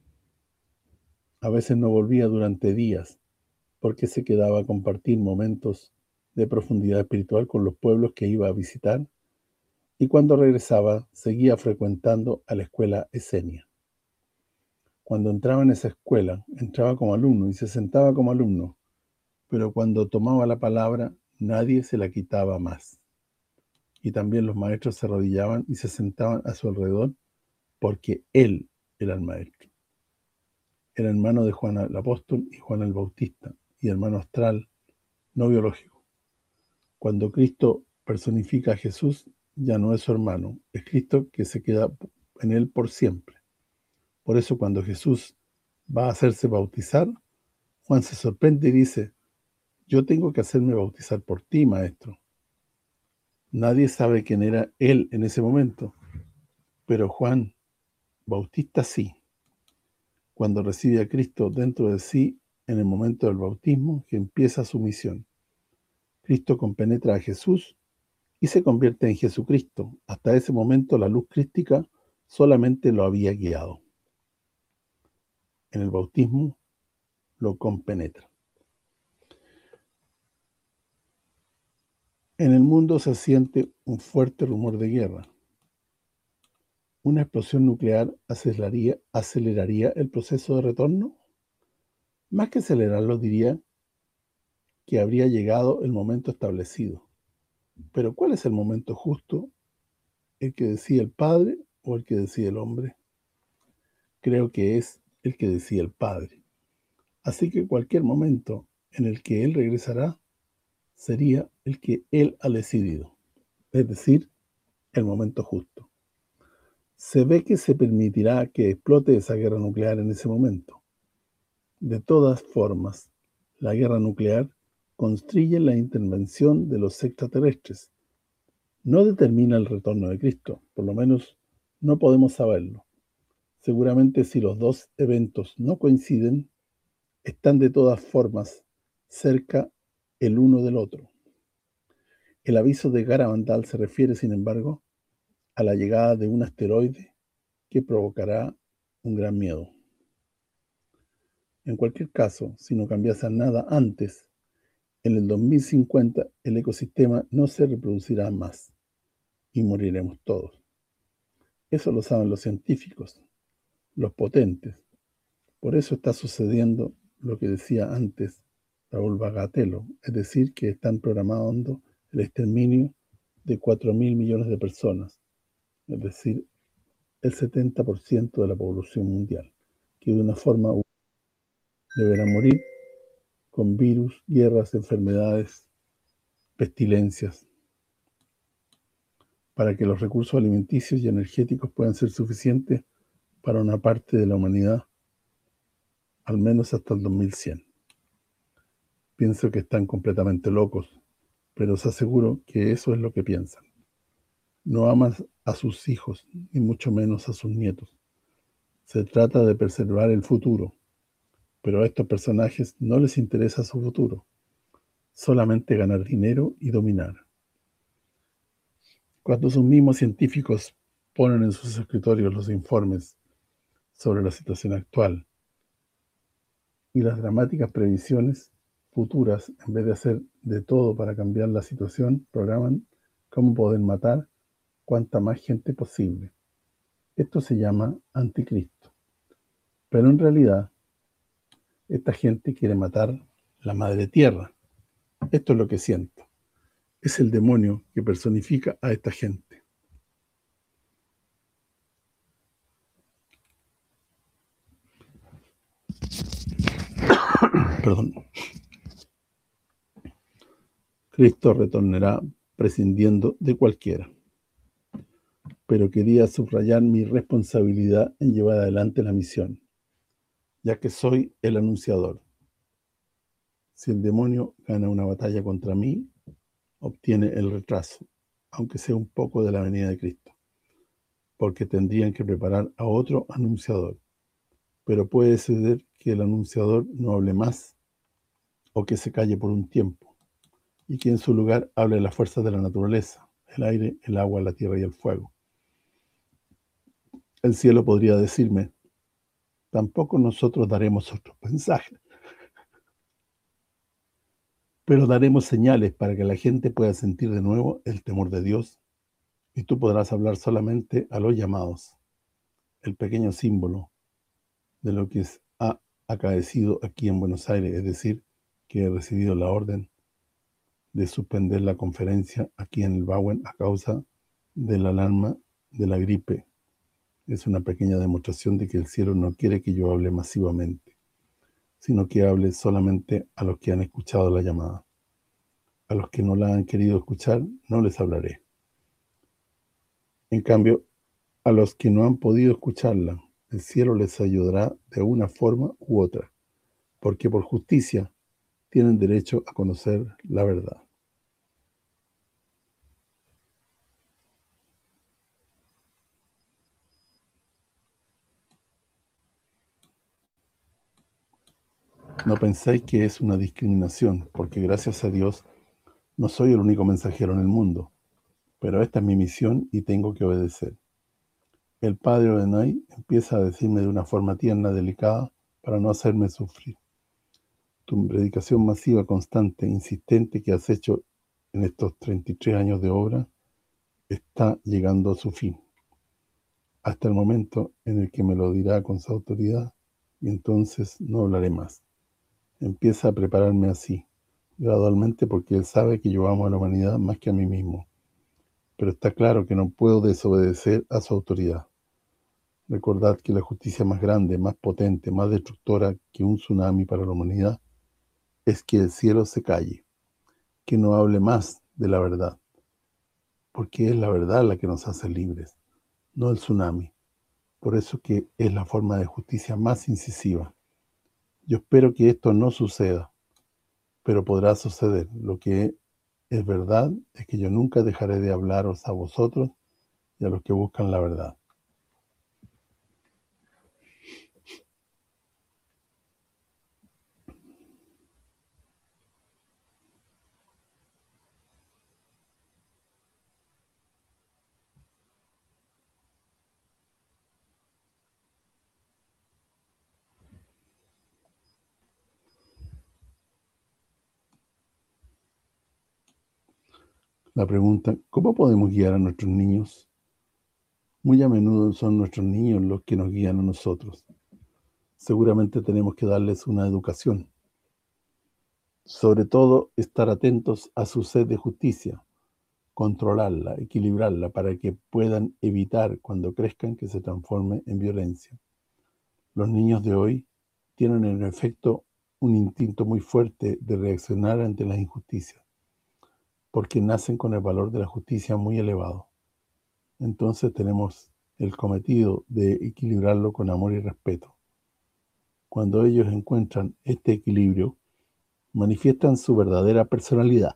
A veces no volvía durante días, porque se quedaba a compartir momentos de profundidad espiritual con los pueblos que iba a visitar, y cuando regresaba seguía frecuentando a la escuela esenia. Cuando entraba en esa escuela, entraba como alumno y se sentaba como alumno, pero cuando tomaba la palabra, nadie se la quitaba más. Y también los maestros se arrodillaban y se sentaban a su alrededor, porque él era el maestro. Era hermano de Juan el Apóstol y Juan el Bautista, y hermano astral, no biológico. Cuando Cristo personifica a Jesús, ya no es su hermano, es Cristo que se queda en él por siempre. Por eso cuando Jesús va a hacerse bautizar, Juan se sorprende y dice: yo tengo que hacerme bautizar por ti, maestro. Nadie sabe quién era él en ese momento, pero Juan Bautista sí, cuando recibe a Cristo dentro de sí en el momento del bautismo que empieza su misión. Cristo compenetra a Jesús y se convierte en Jesucristo. Hasta ese momento la luz crística solamente lo había guiado. En el bautismo lo compenetra. En el mundo se siente un fuerte rumor de guerra. ¿Una explosión nuclear aceleraría, aceleraría el proceso de retorno? Más que acelerarlo, diría que habría llegado el momento establecido. Pero ¿cuál es el momento justo? ¿El que decide el Padre o el que decide el hombre? Creo que es el que decide el Padre. Así que cualquier momento en el que Él regresará sería el que Él ha decidido, es decir, el momento justo. Se ve que se permitirá que explote esa guerra nuclear en ese momento. De todas formas, la guerra nuclear constriñe la intervención de los extraterrestres. No determina el retorno de Cristo, por lo menos no podemos saberlo. Seguramente si los dos eventos no coinciden, están de todas formas cerca el uno del otro. El aviso de Garabandal se refiere, sin embargo, a la llegada de un asteroide que provocará un gran miedo. En cualquier caso, si no cambiase nada antes, en el dos mil cincuenta el ecosistema no se reproducirá más y moriremos todos. Eso lo saben los científicos, los potentes. Por eso está sucediendo lo que decía antes Raúl Bagatelo, es decir, que están programando el exterminio de cuatro mil millones de personas, es decir, el setenta por ciento de la población mundial, que de una forma u otra deberá morir con virus, guerras, enfermedades, pestilencias, para que los recursos alimenticios y energéticos puedan ser suficientes para una parte de la humanidad, al menos hasta el dos mil cien. Pienso que están completamente locos, pero os aseguro que eso es lo que piensan. No aman a sus hijos, ni mucho menos a sus nietos. Se trata de preservar el futuro, pero a estos personajes no les interesa su futuro, solamente ganar dinero y dominar. Cuando sus mismos científicos ponen en sus escritorios los informes sobre la situación actual y las dramáticas previsiones futuras, en vez de hacer de todo para cambiar la situación, programan cómo poder matar cuanta más gente posible. Esto se llama anticristo. Pero en realidad, esta gente quiere matar la madre tierra. Esto es lo que siento. Es el demonio que personifica a esta gente. Perdón. Cristo retornará prescindiendo de cualquiera. Pero quería subrayar mi responsabilidad en llevar adelante la misión, ya que soy el anunciador. Si el demonio gana una batalla contra mí, obtiene el retraso, aunque sea un poco de la venida de Cristo, porque tendrían que preparar a otro anunciador. Pero puede suceder que el anunciador no hable más o que se calle por un tiempo, y que en su lugar hable las fuerzas de la naturaleza, el aire, el agua, la tierra y el fuego. El cielo podría decirme, tampoco nosotros daremos otros mensajes, pero daremos señales para que la gente pueda sentir de nuevo el temor de Dios, y tú podrás hablar solamente a los llamados, el pequeño símbolo de lo que ha acaecido aquí en Buenos Aires, es decir, que he recibido la orden de suspender la conferencia aquí en el Bauen a causa de la alarma de la gripe. Es una pequeña demostración de que el cielo no quiere que yo hable masivamente, sino que hable solamente a los que han escuchado la llamada. A los que no la han querido escuchar, no les hablaré. En cambio, a los que no han podido escucharla, el cielo les ayudará de una forma u otra, porque por justicia tienen derecho a conocer la verdad. No penséis que es una discriminación, porque gracias a Dios no soy el único mensajero en el mundo, pero esta es mi misión y tengo que obedecer. El padre Odenay empieza a decirme de una forma tierna, delicada, para no hacerme sufrir. Tu predicación masiva, constante, insistente que has hecho en estos treinta y tres años de obra está llegando a su fin, hasta el momento en el que me lo dirá con su autoridad, y entonces no hablaré más. Empieza a prepararme así, gradualmente, porque él sabe que yo amo a la humanidad más que a mí mismo. Pero está claro que no puedo desobedecer a su autoridad. Recordad que la justicia más grande, más potente, más destructora que un tsunami para la humanidad es que el cielo se calle, que no hable más de la verdad, porque es la verdad la que nos hace libres, no el tsunami. Por eso que es la forma de justicia más incisiva. Yo espero que esto no suceda, pero podrá suceder. Lo que es verdad es que yo nunca dejaré de hablaros a vosotros y a los que buscan la verdad. La pregunta, ¿cómo podemos guiar a nuestros niños? Muy a menudo son nuestros niños los que nos guían a nosotros. Seguramente tenemos que darles una educación. Sobre todo, estar atentos a su sed de justicia, controlarla, equilibrarla, para que puedan evitar, cuando crezcan, que se transforme en violencia. Los niños de hoy tienen en efecto un instinto muy fuerte de reaccionar ante las injusticias, porque nacen con el valor de la justicia muy elevado. Entonces tenemos el cometido de equilibrarlo con amor y respeto. Cuando ellos encuentran este equilibrio, manifiestan su verdadera personalidad,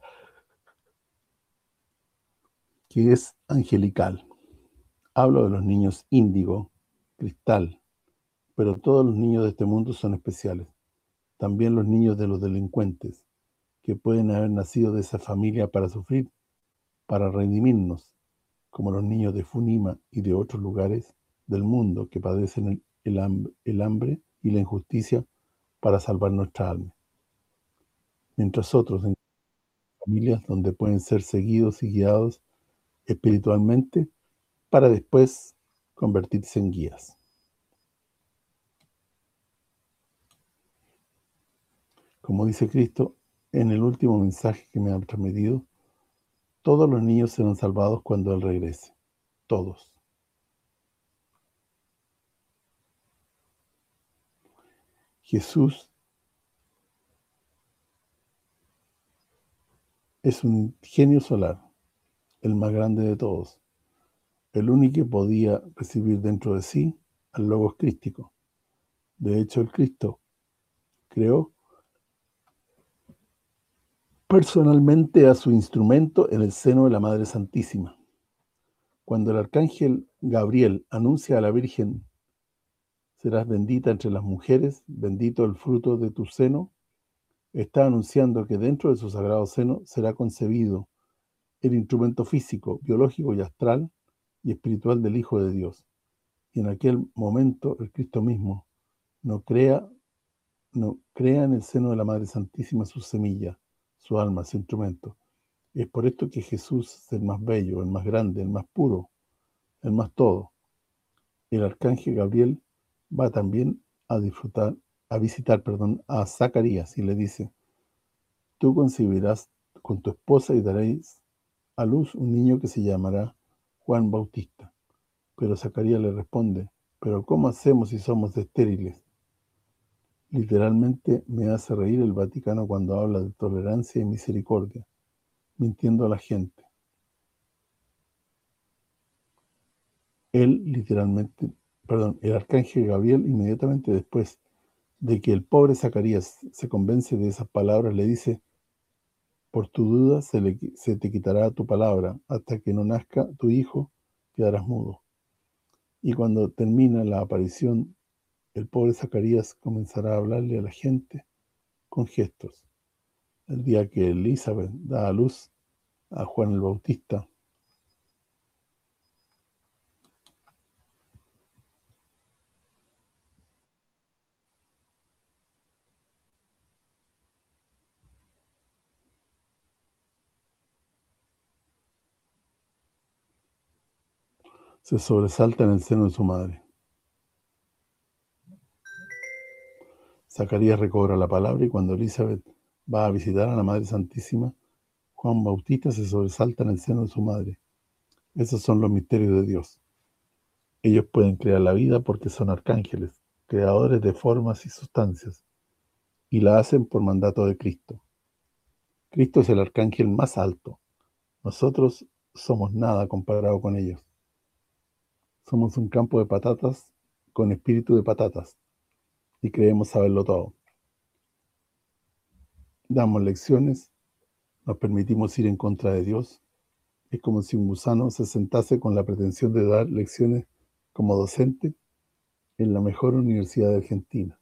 que es angelical. Hablo de los niños índigo, cristal, pero todos los niños de este mundo son especiales. También los niños de los delincuentes, que pueden haber nacido de esa familia para sufrir, para redimirnos, como los niños de Funima y de otros lugares del mundo que padecen el, el, hambre, el hambre y la injusticia para salvar nuestra alma. Mientras otros en familias donde pueden ser seguidos y guiados espiritualmente para después convertirse en guías. Como dice Cristo en el último mensaje que me ha transmitido, todos los niños serán salvados cuando Él regrese. Todos. Jesús es un genio solar, el más grande de todos, el único que podía recibir dentro de sí al Logos crístico. De hecho, el Cristo creó personalmente a su instrumento en el seno de la Madre Santísima. Cuando el arcángel Gabriel anuncia a la Virgen: serás bendita entre las mujeres, bendito el fruto de tu seno, está anunciando que dentro de su sagrado seno será concebido el instrumento físico, biológico y astral y espiritual del Hijo de Dios. Y en aquel momento el Cristo mismo no crea, no crea en el seno de la Madre Santísima su semilla, su alma, su instrumento. Y es por esto que Jesús es el más bello, el más grande, el más puro, el más todo. El arcángel Gabriel va también a disfrutar, a visitar, perdón, a Zacarías y le dice: tú concebirás con tu esposa y daréis a luz un niño que se llamará Juan Bautista. Pero Zacarías le responde: pero ¿cómo hacemos si somos estériles? Literalmente me hace reír el Vaticano cuando habla de tolerancia y misericordia, mintiendo a la gente. Él literalmente, perdón, el arcángel Gabriel, inmediatamente después de que el pobre Zacarías se convence de esas palabras, le dice: por tu duda se, le, se te quitará tu palabra, hasta que no nazca tu hijo quedarás mudo. Y cuando termina la aparición, el pobre Zacarías comenzará a hablarle a la gente con gestos. El día que Elizabeth da a luz a Juan el Bautista, se sobresalta en el seno de su madre. Zacarías recobra la palabra y cuando Elizabeth va a visitar a la Madre Santísima, Juan Bautista se sobresalta en el seno de su madre. Esos son los misterios de Dios. Ellos pueden crear la vida porque son arcángeles, creadores de formas y sustancias, y la hacen por mandato de Cristo. Cristo es el arcángel más alto. Nosotros somos nada comparado con ellos. Somos un campo de patatas con espíritu de patatas y creemos saberlo todo. Damos lecciones, nos permitimos ir en contra de Dios. Es como si un gusano se sentase con la pretensión de dar lecciones como docente en la mejor universidad de Argentina.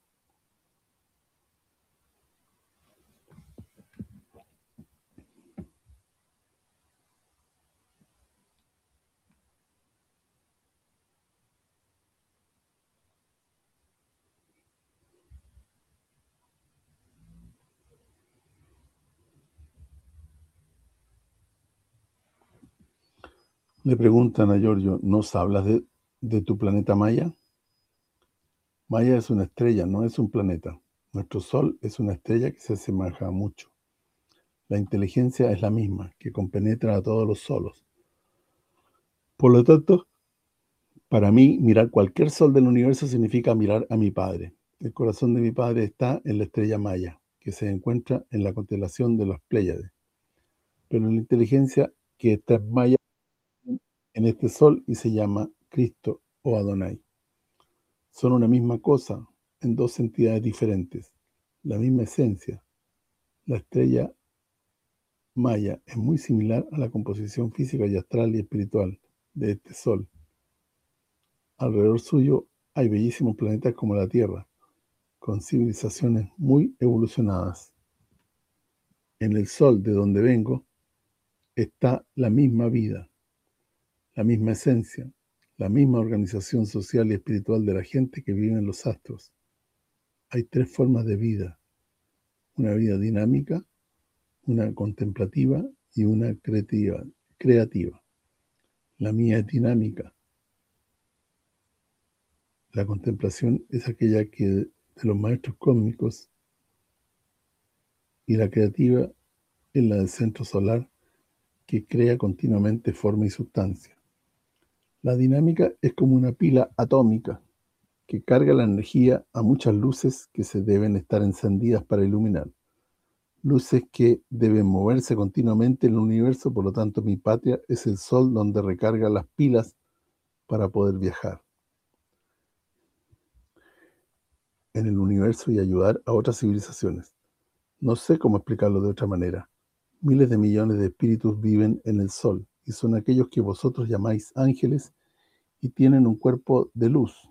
Le preguntan a Giorgio, ¿nos hablas de, de tu planeta Maya? Maya es una estrella, no es un planeta. Nuestro Sol es una estrella que se asemeja mucho. La inteligencia es la misma, que compenetra a todos los solos. Por lo tanto, para mí, mirar cualquier sol del universo significa mirar a mi Padre. El corazón de mi Padre está en la estrella Maya, que se encuentra en la constelación de los Pléyades. Pero la inteligencia que está en Maya en este sol y se llama Cristo o Adonai. Son una misma cosa en dos entidades diferentes, la misma esencia. La estrella Maya es muy similar a la composición física y astral y espiritual de este sol. Alrededor suyo hay bellísimos planetas como la Tierra, con civilizaciones muy evolucionadas. En el sol de donde vengo está la misma vida, la misma esencia, la misma organización social y espiritual de la gente que vive en los astros. Hay tres formas de vida: una vida dinámica, una contemplativa y una creativa. creativa. La mía es dinámica. La contemplación es aquella que de los maestros cósmicos, y la creativa es la del centro solar, que crea continuamente forma y sustancia. La dinámica es como una pila atómica que carga la energía a muchas luces que se deben estar encendidas para iluminar. Luces que deben moverse continuamente en el universo, por lo tanto mi patria es el sol donde recarga las pilas para poder viajar en el universo y ayudar a otras civilizaciones. No sé cómo explicarlo de otra manera. Miles de millones de espíritus viven en el sol y son aquellos que vosotros llamáis ángeles y tienen un cuerpo de luz.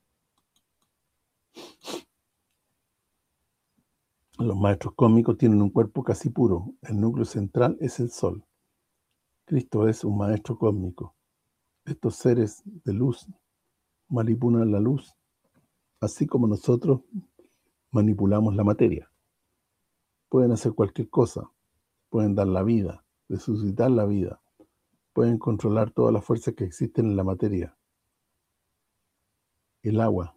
Los maestros cósmicos tienen un cuerpo casi puro. El núcleo central es el sol. Cristo es un maestro cósmico. Estos seres de luz manipulan la luz, así como nosotros manipulamos la materia. Pueden hacer cualquier cosa. Pueden dar la vida, resucitar la vida. Pueden controlar todas las fuerzas que existen en la materia. El agua,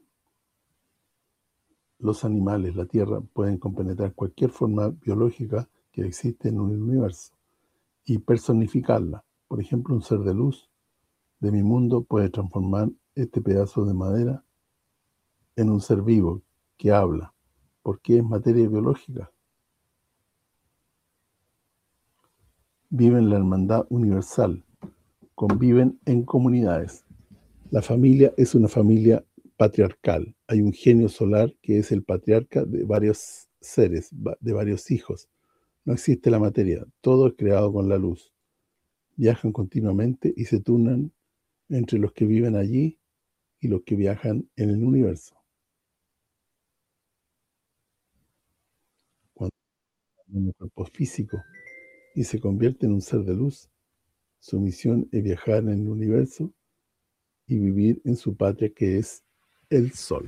los animales, la tierra, pueden compenetrar cualquier forma biológica que existe en el universo y personificarla. Por ejemplo, un ser de luz de mi mundo puede transformar este pedazo de madera en un ser vivo que habla, porque es materia biológica. Viven la hermandad universal, conviven en comunidades. La familia es una familia patriarcal. Hay un genio solar que es el patriarca de varios seres, de varios hijos. No existe la materia, todo es creado con la luz. Viajan continuamente y se turnan entre los que viven allí y los que viajan en el universo. en el cuerpo físico y se convierte en un ser de luz, su misión es viajar en el universo y vivir en su patria, que es el Sol.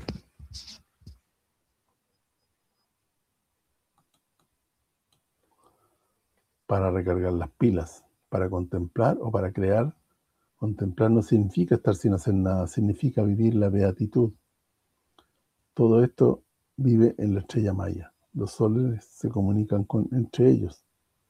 Para recargar las pilas, para contemplar o para crear. Contemplar no significa estar sin hacer nada, significa vivir la beatitud. Todo esto vive en la estrella Maya. Los soles se comunican con, entre ellos.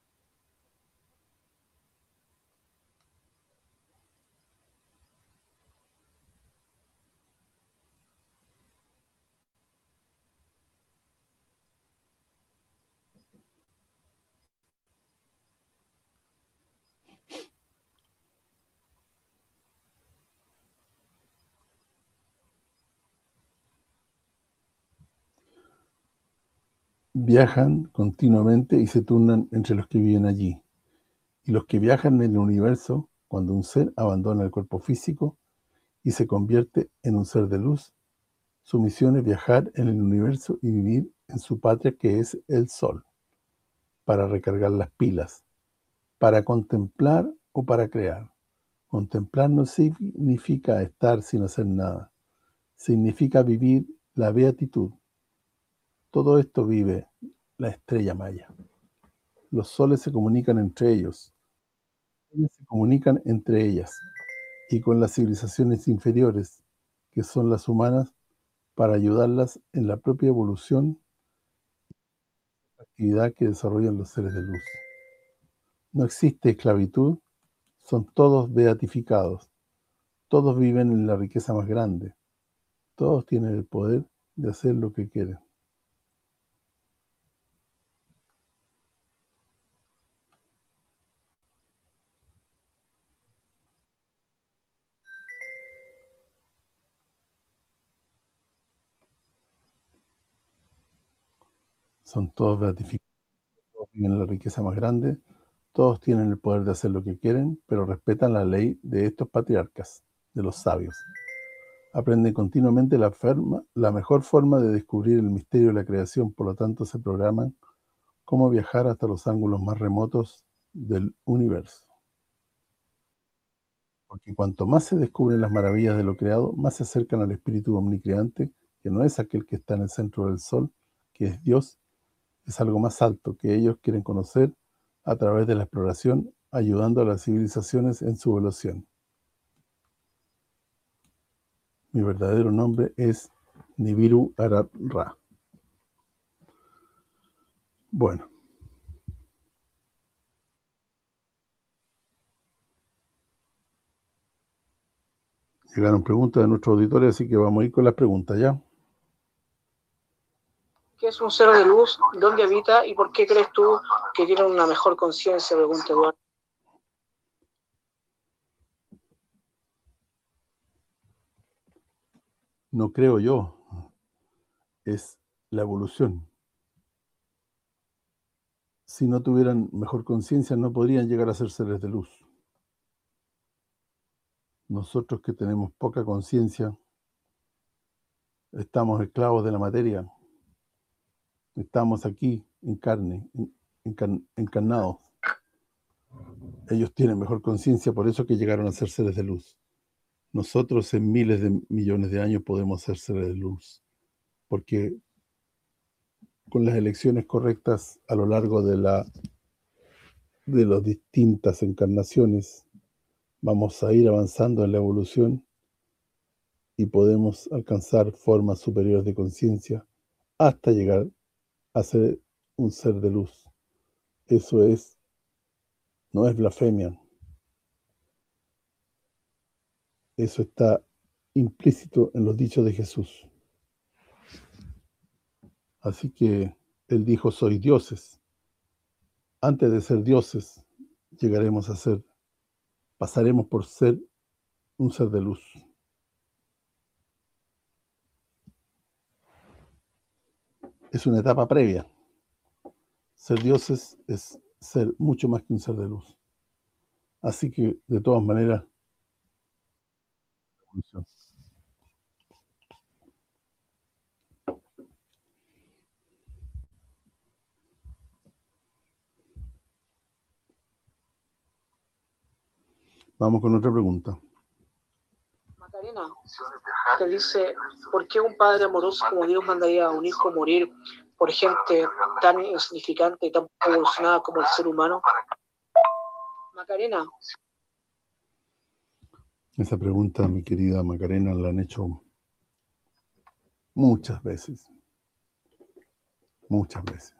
Viajan continuamente y se turnan entre los que viven allí. Y los que viajan en el universo, cuando un ser abandona el cuerpo físico y se convierte en un ser de luz, su misión es viajar en el universo y vivir en su patria, que es el Sol, para recargar las pilas, para contemplar o para crear. Contemplar no significa estar sin hacer nada, significa vivir la beatitud. Todo esto vive la estrella Maya. Los soles se comunican entre ellos, ellas se comunican entre ellas y con las civilizaciones inferiores, que son las humanas, para ayudarlas en la propia evolución, actividad que desarrollan los seres de luz. No existe esclavitud, son todos beatificados, todos viven en la riqueza más grande, todos tienen el poder de hacer lo que quieren. Son todos beatificados, todos viven en la riqueza más grande, todos tienen el poder de hacer lo que quieren, pero respetan la ley de estos patriarcas, de los sabios. Aprenden continuamente la, forma, la mejor forma de descubrir el misterio de la creación, por lo tanto se programan cómo viajar hasta los ángulos más remotos del universo. Porque cuanto más se descubren las maravillas de lo creado, más se acercan al espíritu omnicreante, que no es aquel que está en el centro del sol, que es Dios, es algo más alto que ellos quieren conocer a través de la exploración, ayudando a las civilizaciones en su evolución. Mi verdadero nombre es Nibiru Arab Ra. Bueno. Llegaron preguntas de nuestros auditores, así que vamos a ir con las preguntas, ¿ya? ¿Qué es un ser de luz? ¿Dónde habita? ¿Y por qué crees tú que tiene una mejor conciencia? Pregunta Eduardo. No creo yo. Es la evolución. Si no tuvieran mejor conciencia, no podrían llegar a ser seres de luz. Nosotros que tenemos poca conciencia, estamos esclavos de la materia. Estamos aquí en carne, encarn, encarnados. Ellos tienen mejor conciencia, por eso que llegaron a ser seres de luz. Nosotros en miles de millones de años podemos ser seres de luz, porque con las elecciones correctas a lo largo de la de las distintas encarnaciones, vamos a ir avanzando en la evolución y podemos alcanzar formas superiores de conciencia hasta llegar a ser un ser de luz. Eso es, no es blasfemia. Eso está implícito en los dichos de Jesús. Así que Él dijo, sois dioses. Antes de ser dioses, llegaremos a ser, pasaremos por ser un ser de luz. Es una etapa previa. Ser dioses es ser mucho más que un ser de luz. Así que, de todas maneras, evolución. Vamos con otra pregunta. Macarena, te dice, ¿por qué un padre amoroso como Dios mandaría a un hijo morir por gente tan insignificante y tan poco evolucionada como el ser humano? Macarena. Esa pregunta, mi querida Macarena, la han hecho muchas veces. Muchas veces.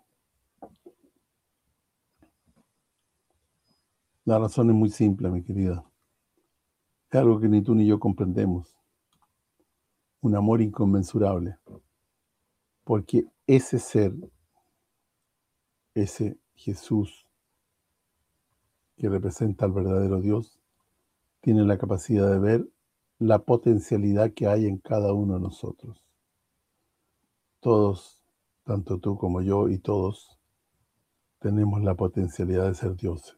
La razón es muy simple, mi querida. Es algo que ni tú ni yo comprendemos. Un amor inconmensurable. Porque ese ser, ese Jesús que representa al verdadero Dios, tiene la capacidad de ver la potencialidad que hay en cada uno de nosotros. Todos, tanto tú como yo y todos, tenemos la potencialidad de ser dioses.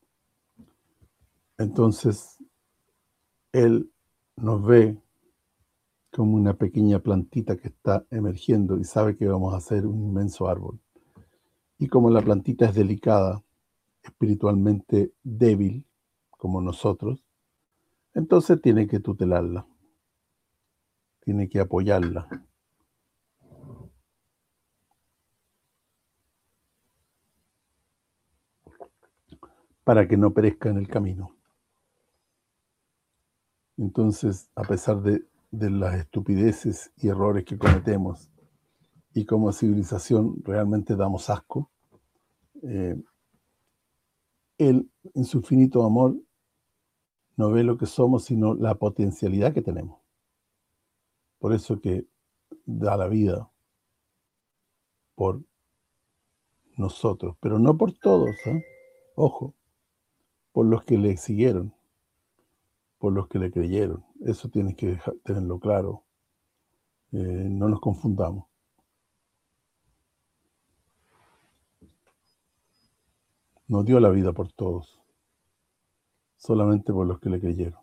Entonces, Él nos ve como una pequeña plantita que está emergiendo y sabe que vamos a ser un inmenso árbol. Y como la plantita es delicada, espiritualmente débil, como nosotros, entonces tiene que tutelarla, tiene que apoyarla. Para que no perezca en el camino. Entonces, a pesar de, de las estupideces y errores que cometemos, y como civilización realmente damos asco, eh, Él, en su infinito amor, no ve lo que somos, sino la potencialidad que tenemos. Por eso que da la vida por nosotros, pero no por todos, ¿eh? Ojo, por los que le siguieron, por los que le creyeron. Eso tienes que dejar, tenerlo claro. Eh, no nos confundamos. No dio la vida por todos, solamente por los que le creyeron.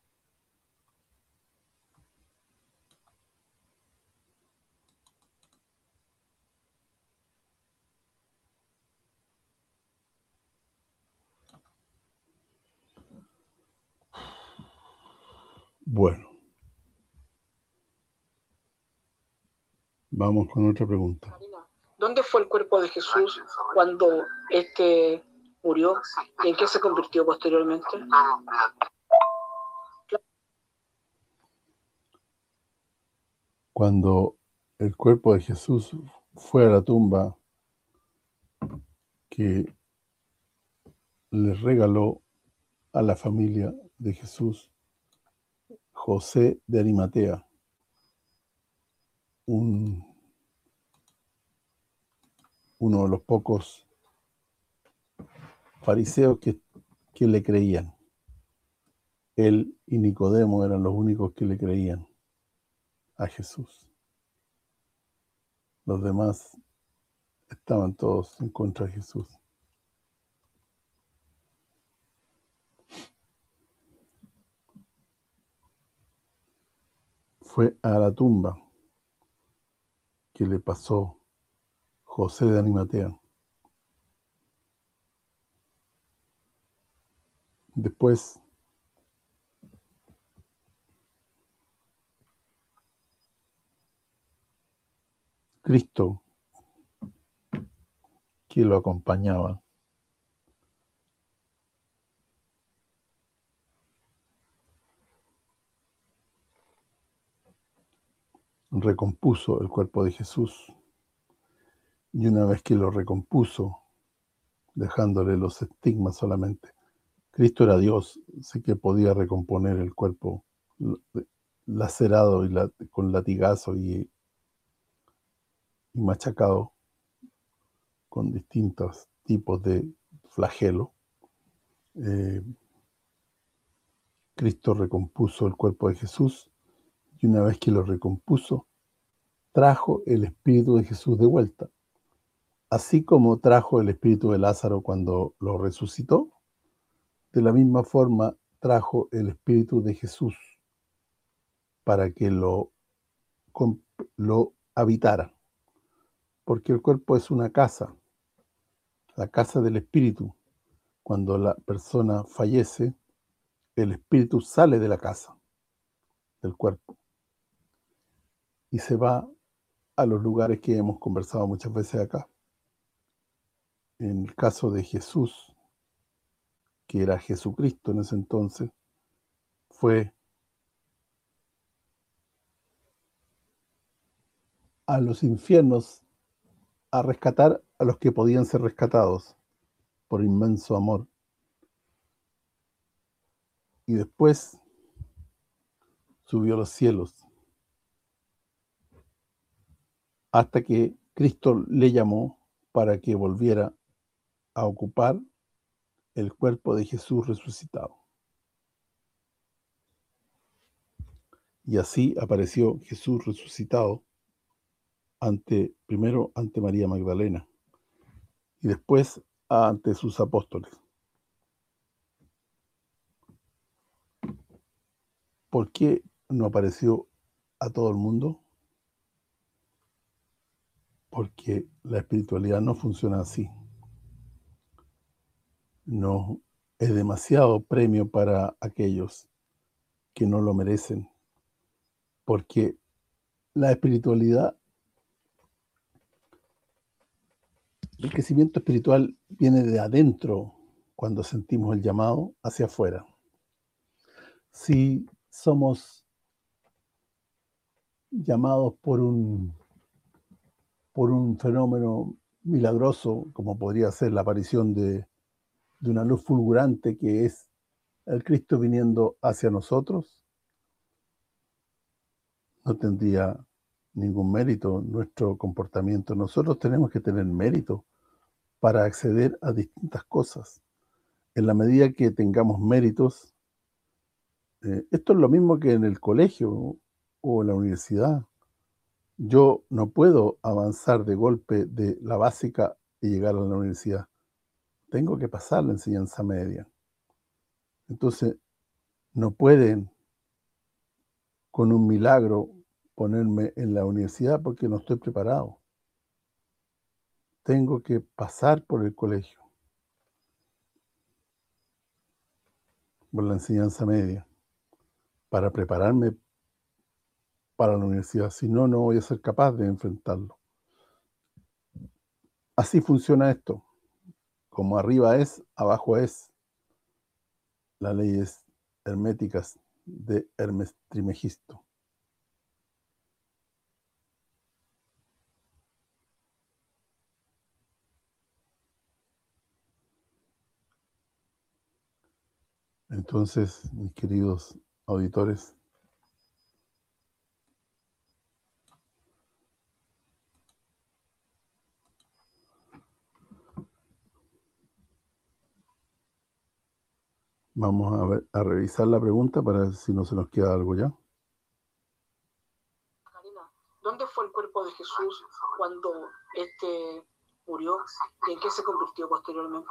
Bueno. Vamos con otra pregunta. ¿Dónde fue el cuerpo de Jesús cuando este murió y en qué se convirtió posteriormente? Cuando el cuerpo de Jesús fue a la tumba que le regaló a la familia de Jesús José de Arimatea, un, uno de los pocos fariseos que, que le creían. Él y Nicodemo eran los únicos que le creían a Jesús. Los demás estaban todos en contra de Jesús. Fue a la tumba que le pasó José de Arimatea. Después Cristo, que lo acompañaba, recompuso el cuerpo de Jesús, y una vez que lo recompuso, dejándole los estigmas solamente, Cristo era Dios, así que podía recomponer el cuerpo lacerado y la, con latigazo y, y machacado con distintos tipos de flagelo. Eh, Cristo recompuso el cuerpo de Jesús, y una vez que lo recompuso, trajo el espíritu de Jesús de vuelta. Así como trajo el espíritu de Lázaro cuando lo resucitó, de la misma forma trajo el espíritu de Jesús para que lo, lo habitara. Porque el cuerpo es una casa, la casa del espíritu. Cuando la persona fallece, el espíritu sale de la casa, del cuerpo, y se va a los lugares que hemos conversado muchas veces acá. En el caso de Jesús, que era Jesucristo en ese entonces, fue a los infiernos a rescatar a los que podían ser rescatados por inmenso amor. Y después subió a los cielos hasta que Cristo le llamó para que volviera a ocupar el cuerpo de Jesús resucitado. Y así apareció Jesús resucitado ante, primero ante María Magdalena y después ante sus apóstoles. ¿Por qué no apareció a todo el mundo? Porque la espiritualidad no funciona así. No es demasiado premio para aquellos que no lo merecen, porque la espiritualidad, el crecimiento espiritual viene de adentro cuando sentimos el llamado hacia afuera. Si somos llamados por un por un fenómeno milagroso, como podría ser la aparición de, de una luz fulgurante que es el Cristo viniendo hacia nosotros, no tendría ningún mérito nuestro comportamiento. Nosotros tenemos que tener mérito para acceder a distintas cosas. En la medida que tengamos méritos, eh, esto es lo mismo que en el colegio o en la universidad. Yo no puedo avanzar de golpe de la básica y llegar a la universidad. Tengo que pasar la enseñanza media. Entonces, no pueden con un milagro ponerme en la universidad porque no estoy preparado. Tengo que pasar por el colegio, por la enseñanza media, para prepararme para la universidad. Si no, no voy a ser capaz de enfrentarlo. Así funciona esto. Como arriba es, abajo es. Las leyes herméticas de Hermes Trismegisto. Entonces, mis queridos auditores, vamos a, ver, a revisar la pregunta para ver si no se nos queda algo ya. Karina, ¿dónde fue el cuerpo de Jesús cuando este murió y en qué se convirtió posteriormente?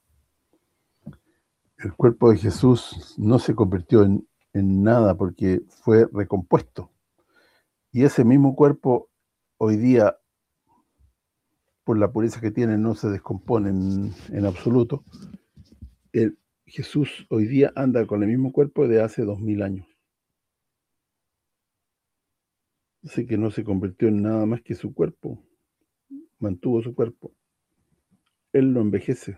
El cuerpo de Jesús no se convirtió en, en nada porque fue recompuesto. Y ese mismo cuerpo hoy día, por la pureza que tiene, no se descompone en, en absoluto. El, Jesús hoy día anda con el mismo cuerpo de hace dos mil años. Así que no se convirtió en nada más que su cuerpo. Mantuvo su cuerpo. Él no envejece.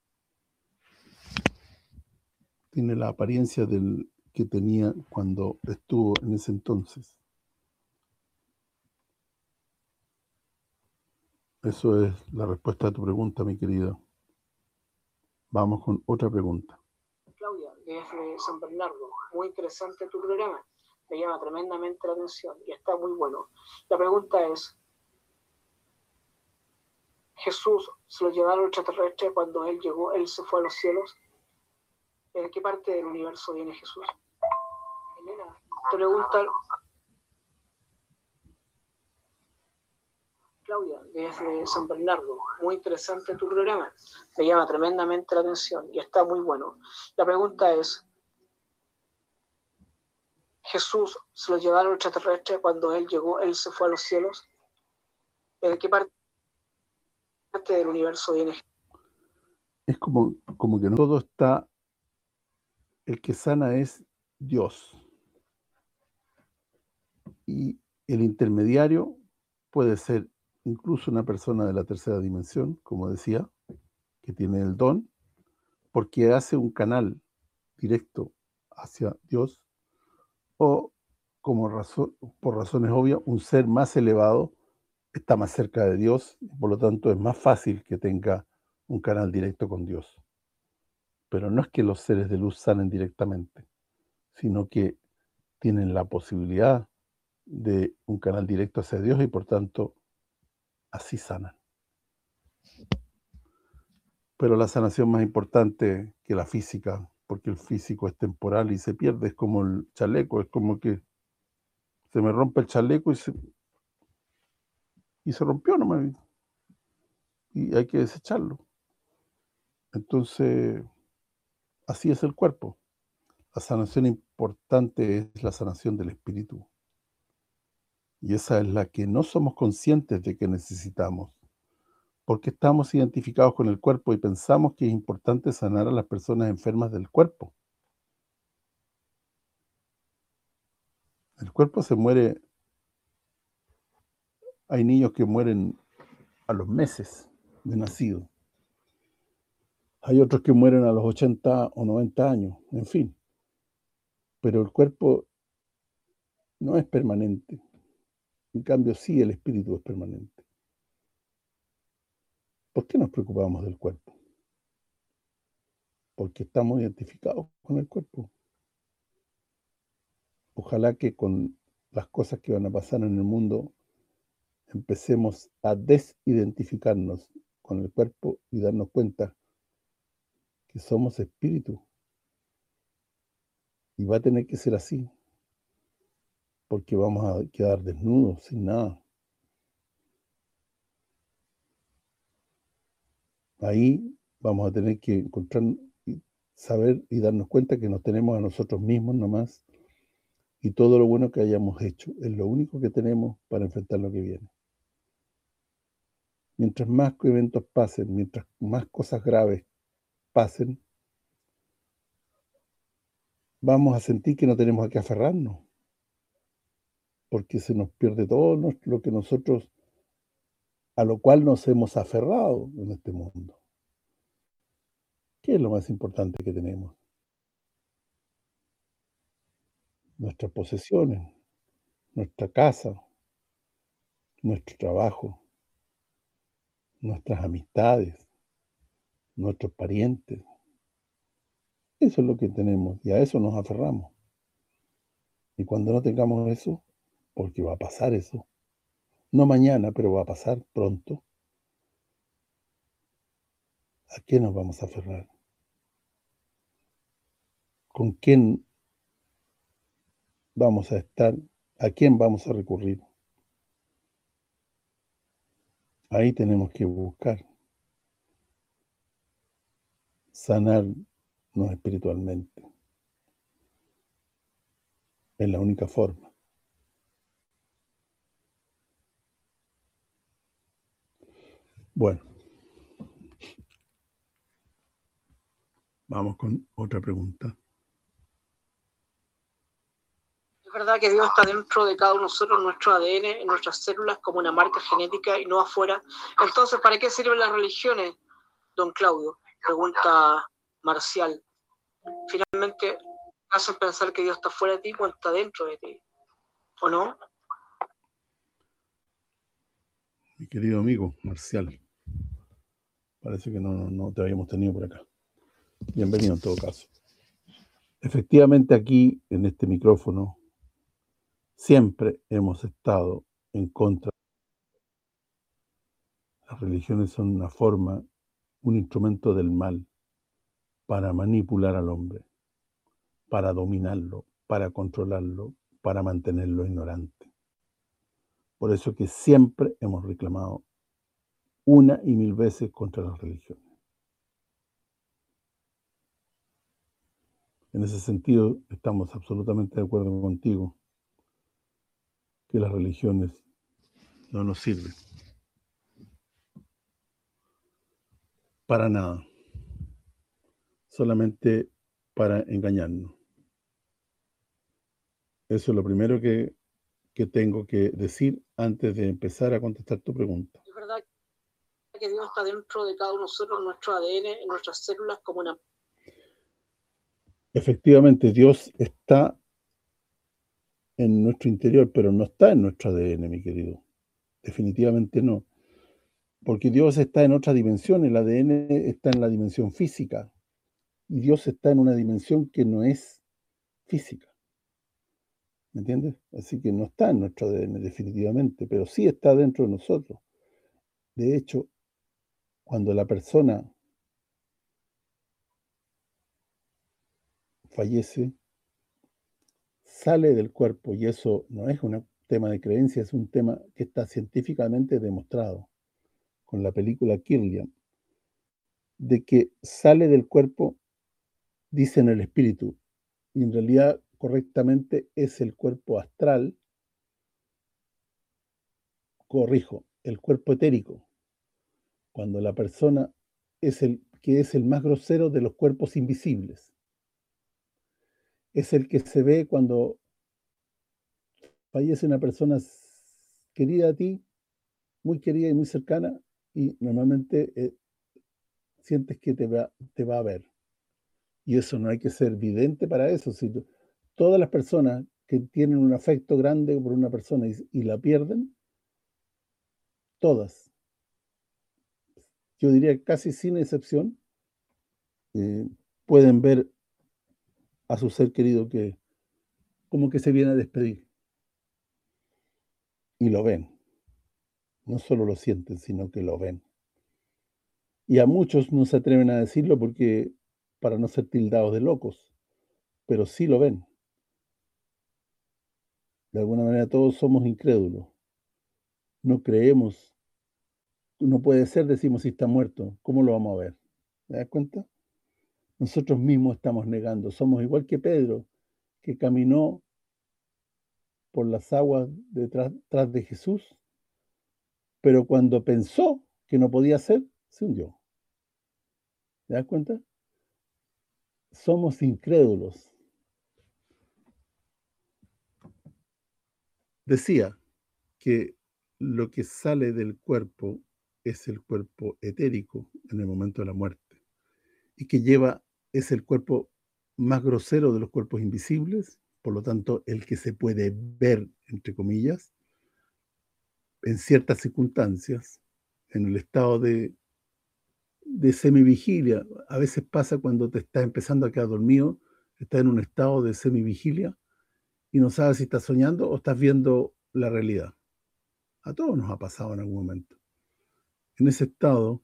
Tiene la apariencia del que tenía cuando estuvo en ese entonces. Eso es la respuesta a tu pregunta, mi querido. Vamos con otra pregunta. Claudia, desde San Bernardo, muy interesante tu programa. Me llama tremendamente la atención y está muy bueno. La pregunta es, ¿Jesús se lo llevaron extraterrestres cuando él llegó, él se fue a los cielos? ¿En qué parte del universo viene Jesús? Elena, te pregunta Claudia, desde San Bernardo, muy interesante tu programa. Me llama tremendamente la atención y está muy bueno. La pregunta es, ¿Jesús se lo llevaron extraterrestres cuando él llegó, él se fue a los cielos? ¿En qué parte del universo viene Jesús? Es como, como que no todo está el que sana es Dios. Y el intermediario puede ser incluso una persona de la tercera dimensión, como decía, que tiene el don, porque hace un canal directo hacia Dios, o como razón, por razones obvias, un ser más elevado está más cerca de Dios, y por lo tanto es más fácil que tenga un canal directo con Dios. Pero no es que los seres de luz sanen directamente, sino que tienen la posibilidad de un canal directo hacia Dios y por tanto así sanan. Pero la sanación más importante que la física, porque el físico es temporal y se pierde, es como el chaleco, es como que se me rompe el chaleco y se, y se rompió nomás, y hay que desecharlo. Entonces, así es el cuerpo. La sanación importante es la sanación del espíritu. Y esa es la que no somos conscientes de que necesitamos, porque estamos identificados con el cuerpo y pensamos que es importante sanar a las personas enfermas del cuerpo. El cuerpo se muere, hay niños que mueren a los meses de nacido. Hay otros que mueren a los ochenta o noventa años, en fin. Pero el cuerpo no es permanente. En cambio, sí, el espíritu es permanente. ¿Por qué nos preocupamos del cuerpo? Porque estamos identificados con el cuerpo. Ojalá que con las cosas que van a pasar en el mundo empecemos a desidentificarnos con el cuerpo y darnos cuenta que somos espíritu. Y va a tener que ser así, porque vamos a quedar desnudos, sin nada. Ahí vamos a tener que encontrar, y saber y darnos cuenta que nos tenemos a nosotros mismos nomás, y todo lo bueno que hayamos hecho es lo único que tenemos para enfrentar lo que viene. Mientras más eventos pasen, mientras más cosas graves pasen, vamos a sentir que no tenemos a qué aferrarnos, porque se nos pierde todo lo que nosotros, a lo cual nos hemos aferrado en este mundo. ¿Qué es lo más importante que tenemos? Nuestras posesiones, nuestra casa, nuestro trabajo, nuestras amistades, nuestros parientes. Eso es lo que tenemos y a eso nos aferramos. Y cuando no tengamos eso, porque va a pasar eso, no mañana, pero va a pasar pronto, ¿a qué nos vamos a aferrar? ¿Con quién vamos a estar? ¿A quién vamos a recurrir? Ahí tenemos que buscar sanarnos espiritualmente. Es la única forma. Bueno, vamos con otra pregunta. Es verdad que Dios está dentro de cada uno de nosotros, en nuestro A D N, en nuestras células, como una marca genética y no afuera. Entonces, ¿para qué sirven las religiones, don Claudio? Pregunta Marcial. Finalmente, hacen pensar que Dios está fuera de ti cuando está dentro de ti, ¿o no? Mi querido amigo Marcial, parece que no, no te habíamos tenido por acá. Bienvenido en todo caso. Efectivamente, aquí en este micrófono siempre hemos estado en contra. Las religiones son una forma, un instrumento del mal para manipular al hombre, para dominarlo, para controlarlo, para mantenerlo ignorante. Por eso que siempre hemos reclamado una y mil veces contra las religiones. En ese sentido, estamos absolutamente de acuerdo contigo que las religiones no nos sirven para nada. Solamente para engañarnos. Eso es lo primero que, que tengo que decir antes de empezar a contestar tu pregunta. Es verdad que Dios está dentro de cada uno de nosotros, en nuestro A D N, en nuestras células, como una... Efectivamente, Dios está en nuestro interior, pero no está en nuestro A D N, mi querido. Definitivamente no. Porque Dios está en otra dimensión, el A D N está en la dimensión física, y Dios está en una dimensión que no es física. ¿Me entiendes? Así que no está en nuestro A D N definitivamente, pero sí está dentro de nosotros. De hecho, cuando la persona fallece, sale del cuerpo, y eso no es un tema de creencia, es un tema que está científicamente demostrado con la película Kirlian, de que sale del cuerpo, dicen el espíritu, y en realidad correctamente es el cuerpo astral, corrijo, el cuerpo etérico, cuando la persona es el que es el más grosero de los cuerpos invisibles. Es el que se ve cuando fallece una persona querida a ti, muy querida y muy cercana, y normalmente eh, sientes que te va, te va a ver. Y eso no hay que ser vidente para eso. Si tú, todas las personas que tienen un afecto grande por una persona y, y la pierden, todas, yo diría casi sin excepción, eh, pueden ver a su ser querido que como que se viene a despedir. Y lo ven. No solo lo sienten, sino que lo ven. Y a muchos no se atreven a decirlo porque para no ser tildados de locos, pero sí lo ven. De alguna manera todos somos incrédulos. No creemos. No puede ser, decimos, si está muerto. ¿Cómo lo vamos a ver? ¿Te das cuenta? Nosotros mismos estamos negando. Somos igual que Pedro, que caminó por las aguas detrás, detrás de Jesús, pero cuando pensó que no podía ser, se hundió. ¿Te das cuenta? Somos incrédulos. Decía que lo que sale del cuerpo es el cuerpo etérico en el momento de la muerte, y que lleva, es el cuerpo más grosero de los cuerpos invisibles, por lo tanto, el que se puede ver, entre comillas, en ciertas circunstancias, en el estado de, de semivigilia. A veces pasa cuando te estás empezando a quedar dormido, estás en un estado de semivigilia y no sabes si estás soñando o estás viendo la realidad. A todos nos ha pasado en algún momento. En ese estado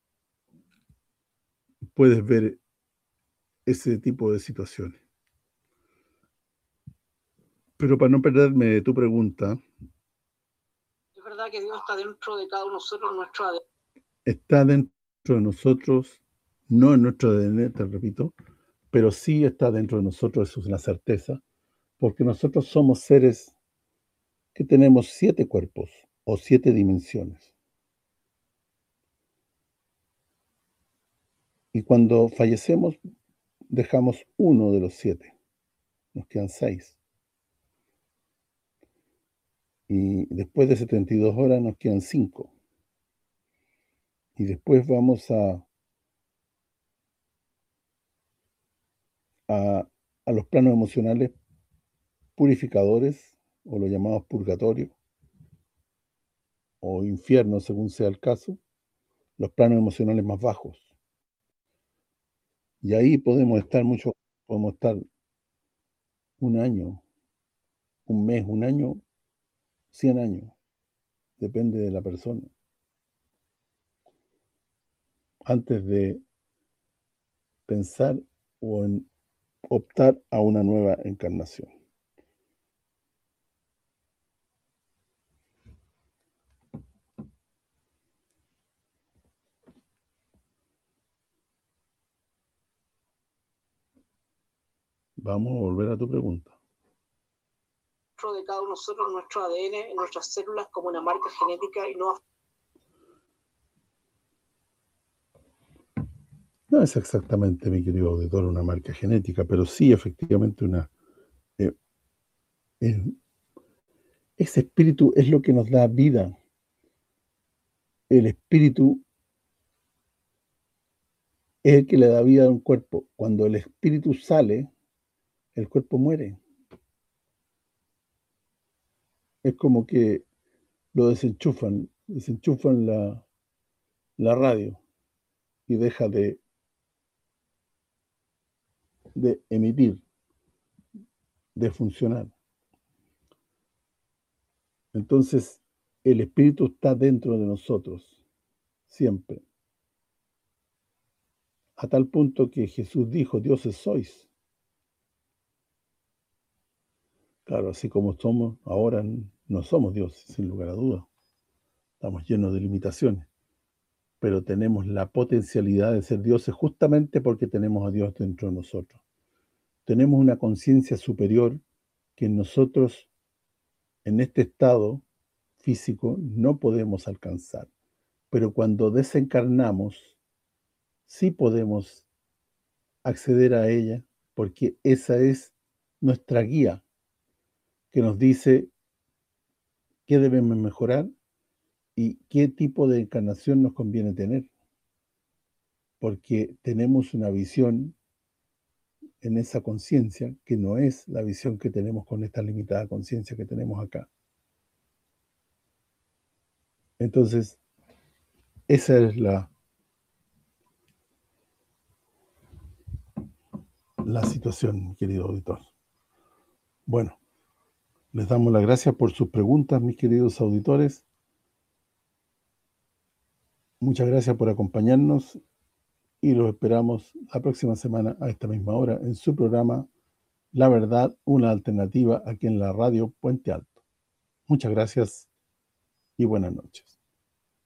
puedes ver ese tipo de situaciones. Pero para no perderme de tu pregunta, es verdad que Dios está dentro de cada uno de nosotros, nuestro A D N. Está dentro de nosotros, no en nuestro A D N, te repito, pero sí está dentro de nosotros, eso es una certeza, porque nosotros somos seres que tenemos siete cuerpos o siete dimensiones. Y cuando fallecemos, dejamos uno de los siete, nos quedan seis. Y después de setenta y dos horas nos quedan cinco. Y después vamos a, a, a los planos emocionales purificadores, o los llamados purgatorios, o infierno, según sea el caso, los planos emocionales más bajos. Y ahí podemos estar mucho, podemos estar un año, un mes, un año, cien años. Depende de la persona. Antes de pensar o en optar a una nueva encarnación. Vamos a volver a tu pregunta. Dentro de cada uno de nosotros, nuestro A D N, en nuestras células, como una marca genética y no... No es exactamente, mi querido auditor, una marca genética, pero sí efectivamente una... Eh, eh, ese espíritu es lo que nos da vida. El espíritu es el que le da vida a un cuerpo. Cuando el espíritu sale, el cuerpo muere. Es como que lo desenchufan, desenchufan la, la radio y deja de, de emitir, de funcionar. Entonces, el espíritu está dentro de nosotros, siempre. A tal punto que Jesús dijo, dioses sois. Claro, así como somos ahora, no somos dioses, sin lugar a dudas. Estamos llenos de limitaciones, pero tenemos la potencialidad de ser dioses justamente porque tenemos a Dios dentro de nosotros. Tenemos una conciencia superior que nosotros, en este estado físico, no podemos alcanzar. Pero cuando desencarnamos, sí podemos acceder a ella, porque esa es nuestra guía, que nos dice qué debemos mejorar y qué tipo de encarnación nos conviene tener. Porque tenemos una visión en esa conciencia que no es la visión que tenemos con esta limitada conciencia que tenemos acá. Entonces, esa es la, la situación, querido auditor. Bueno, les damos las gracias por sus preguntas, mis queridos auditores. Muchas gracias por acompañarnos y los esperamos la próxima semana a esta misma hora en su programa La Verdad, una alternativa, aquí en la radio Puente Alto. Muchas gracias y buenas noches.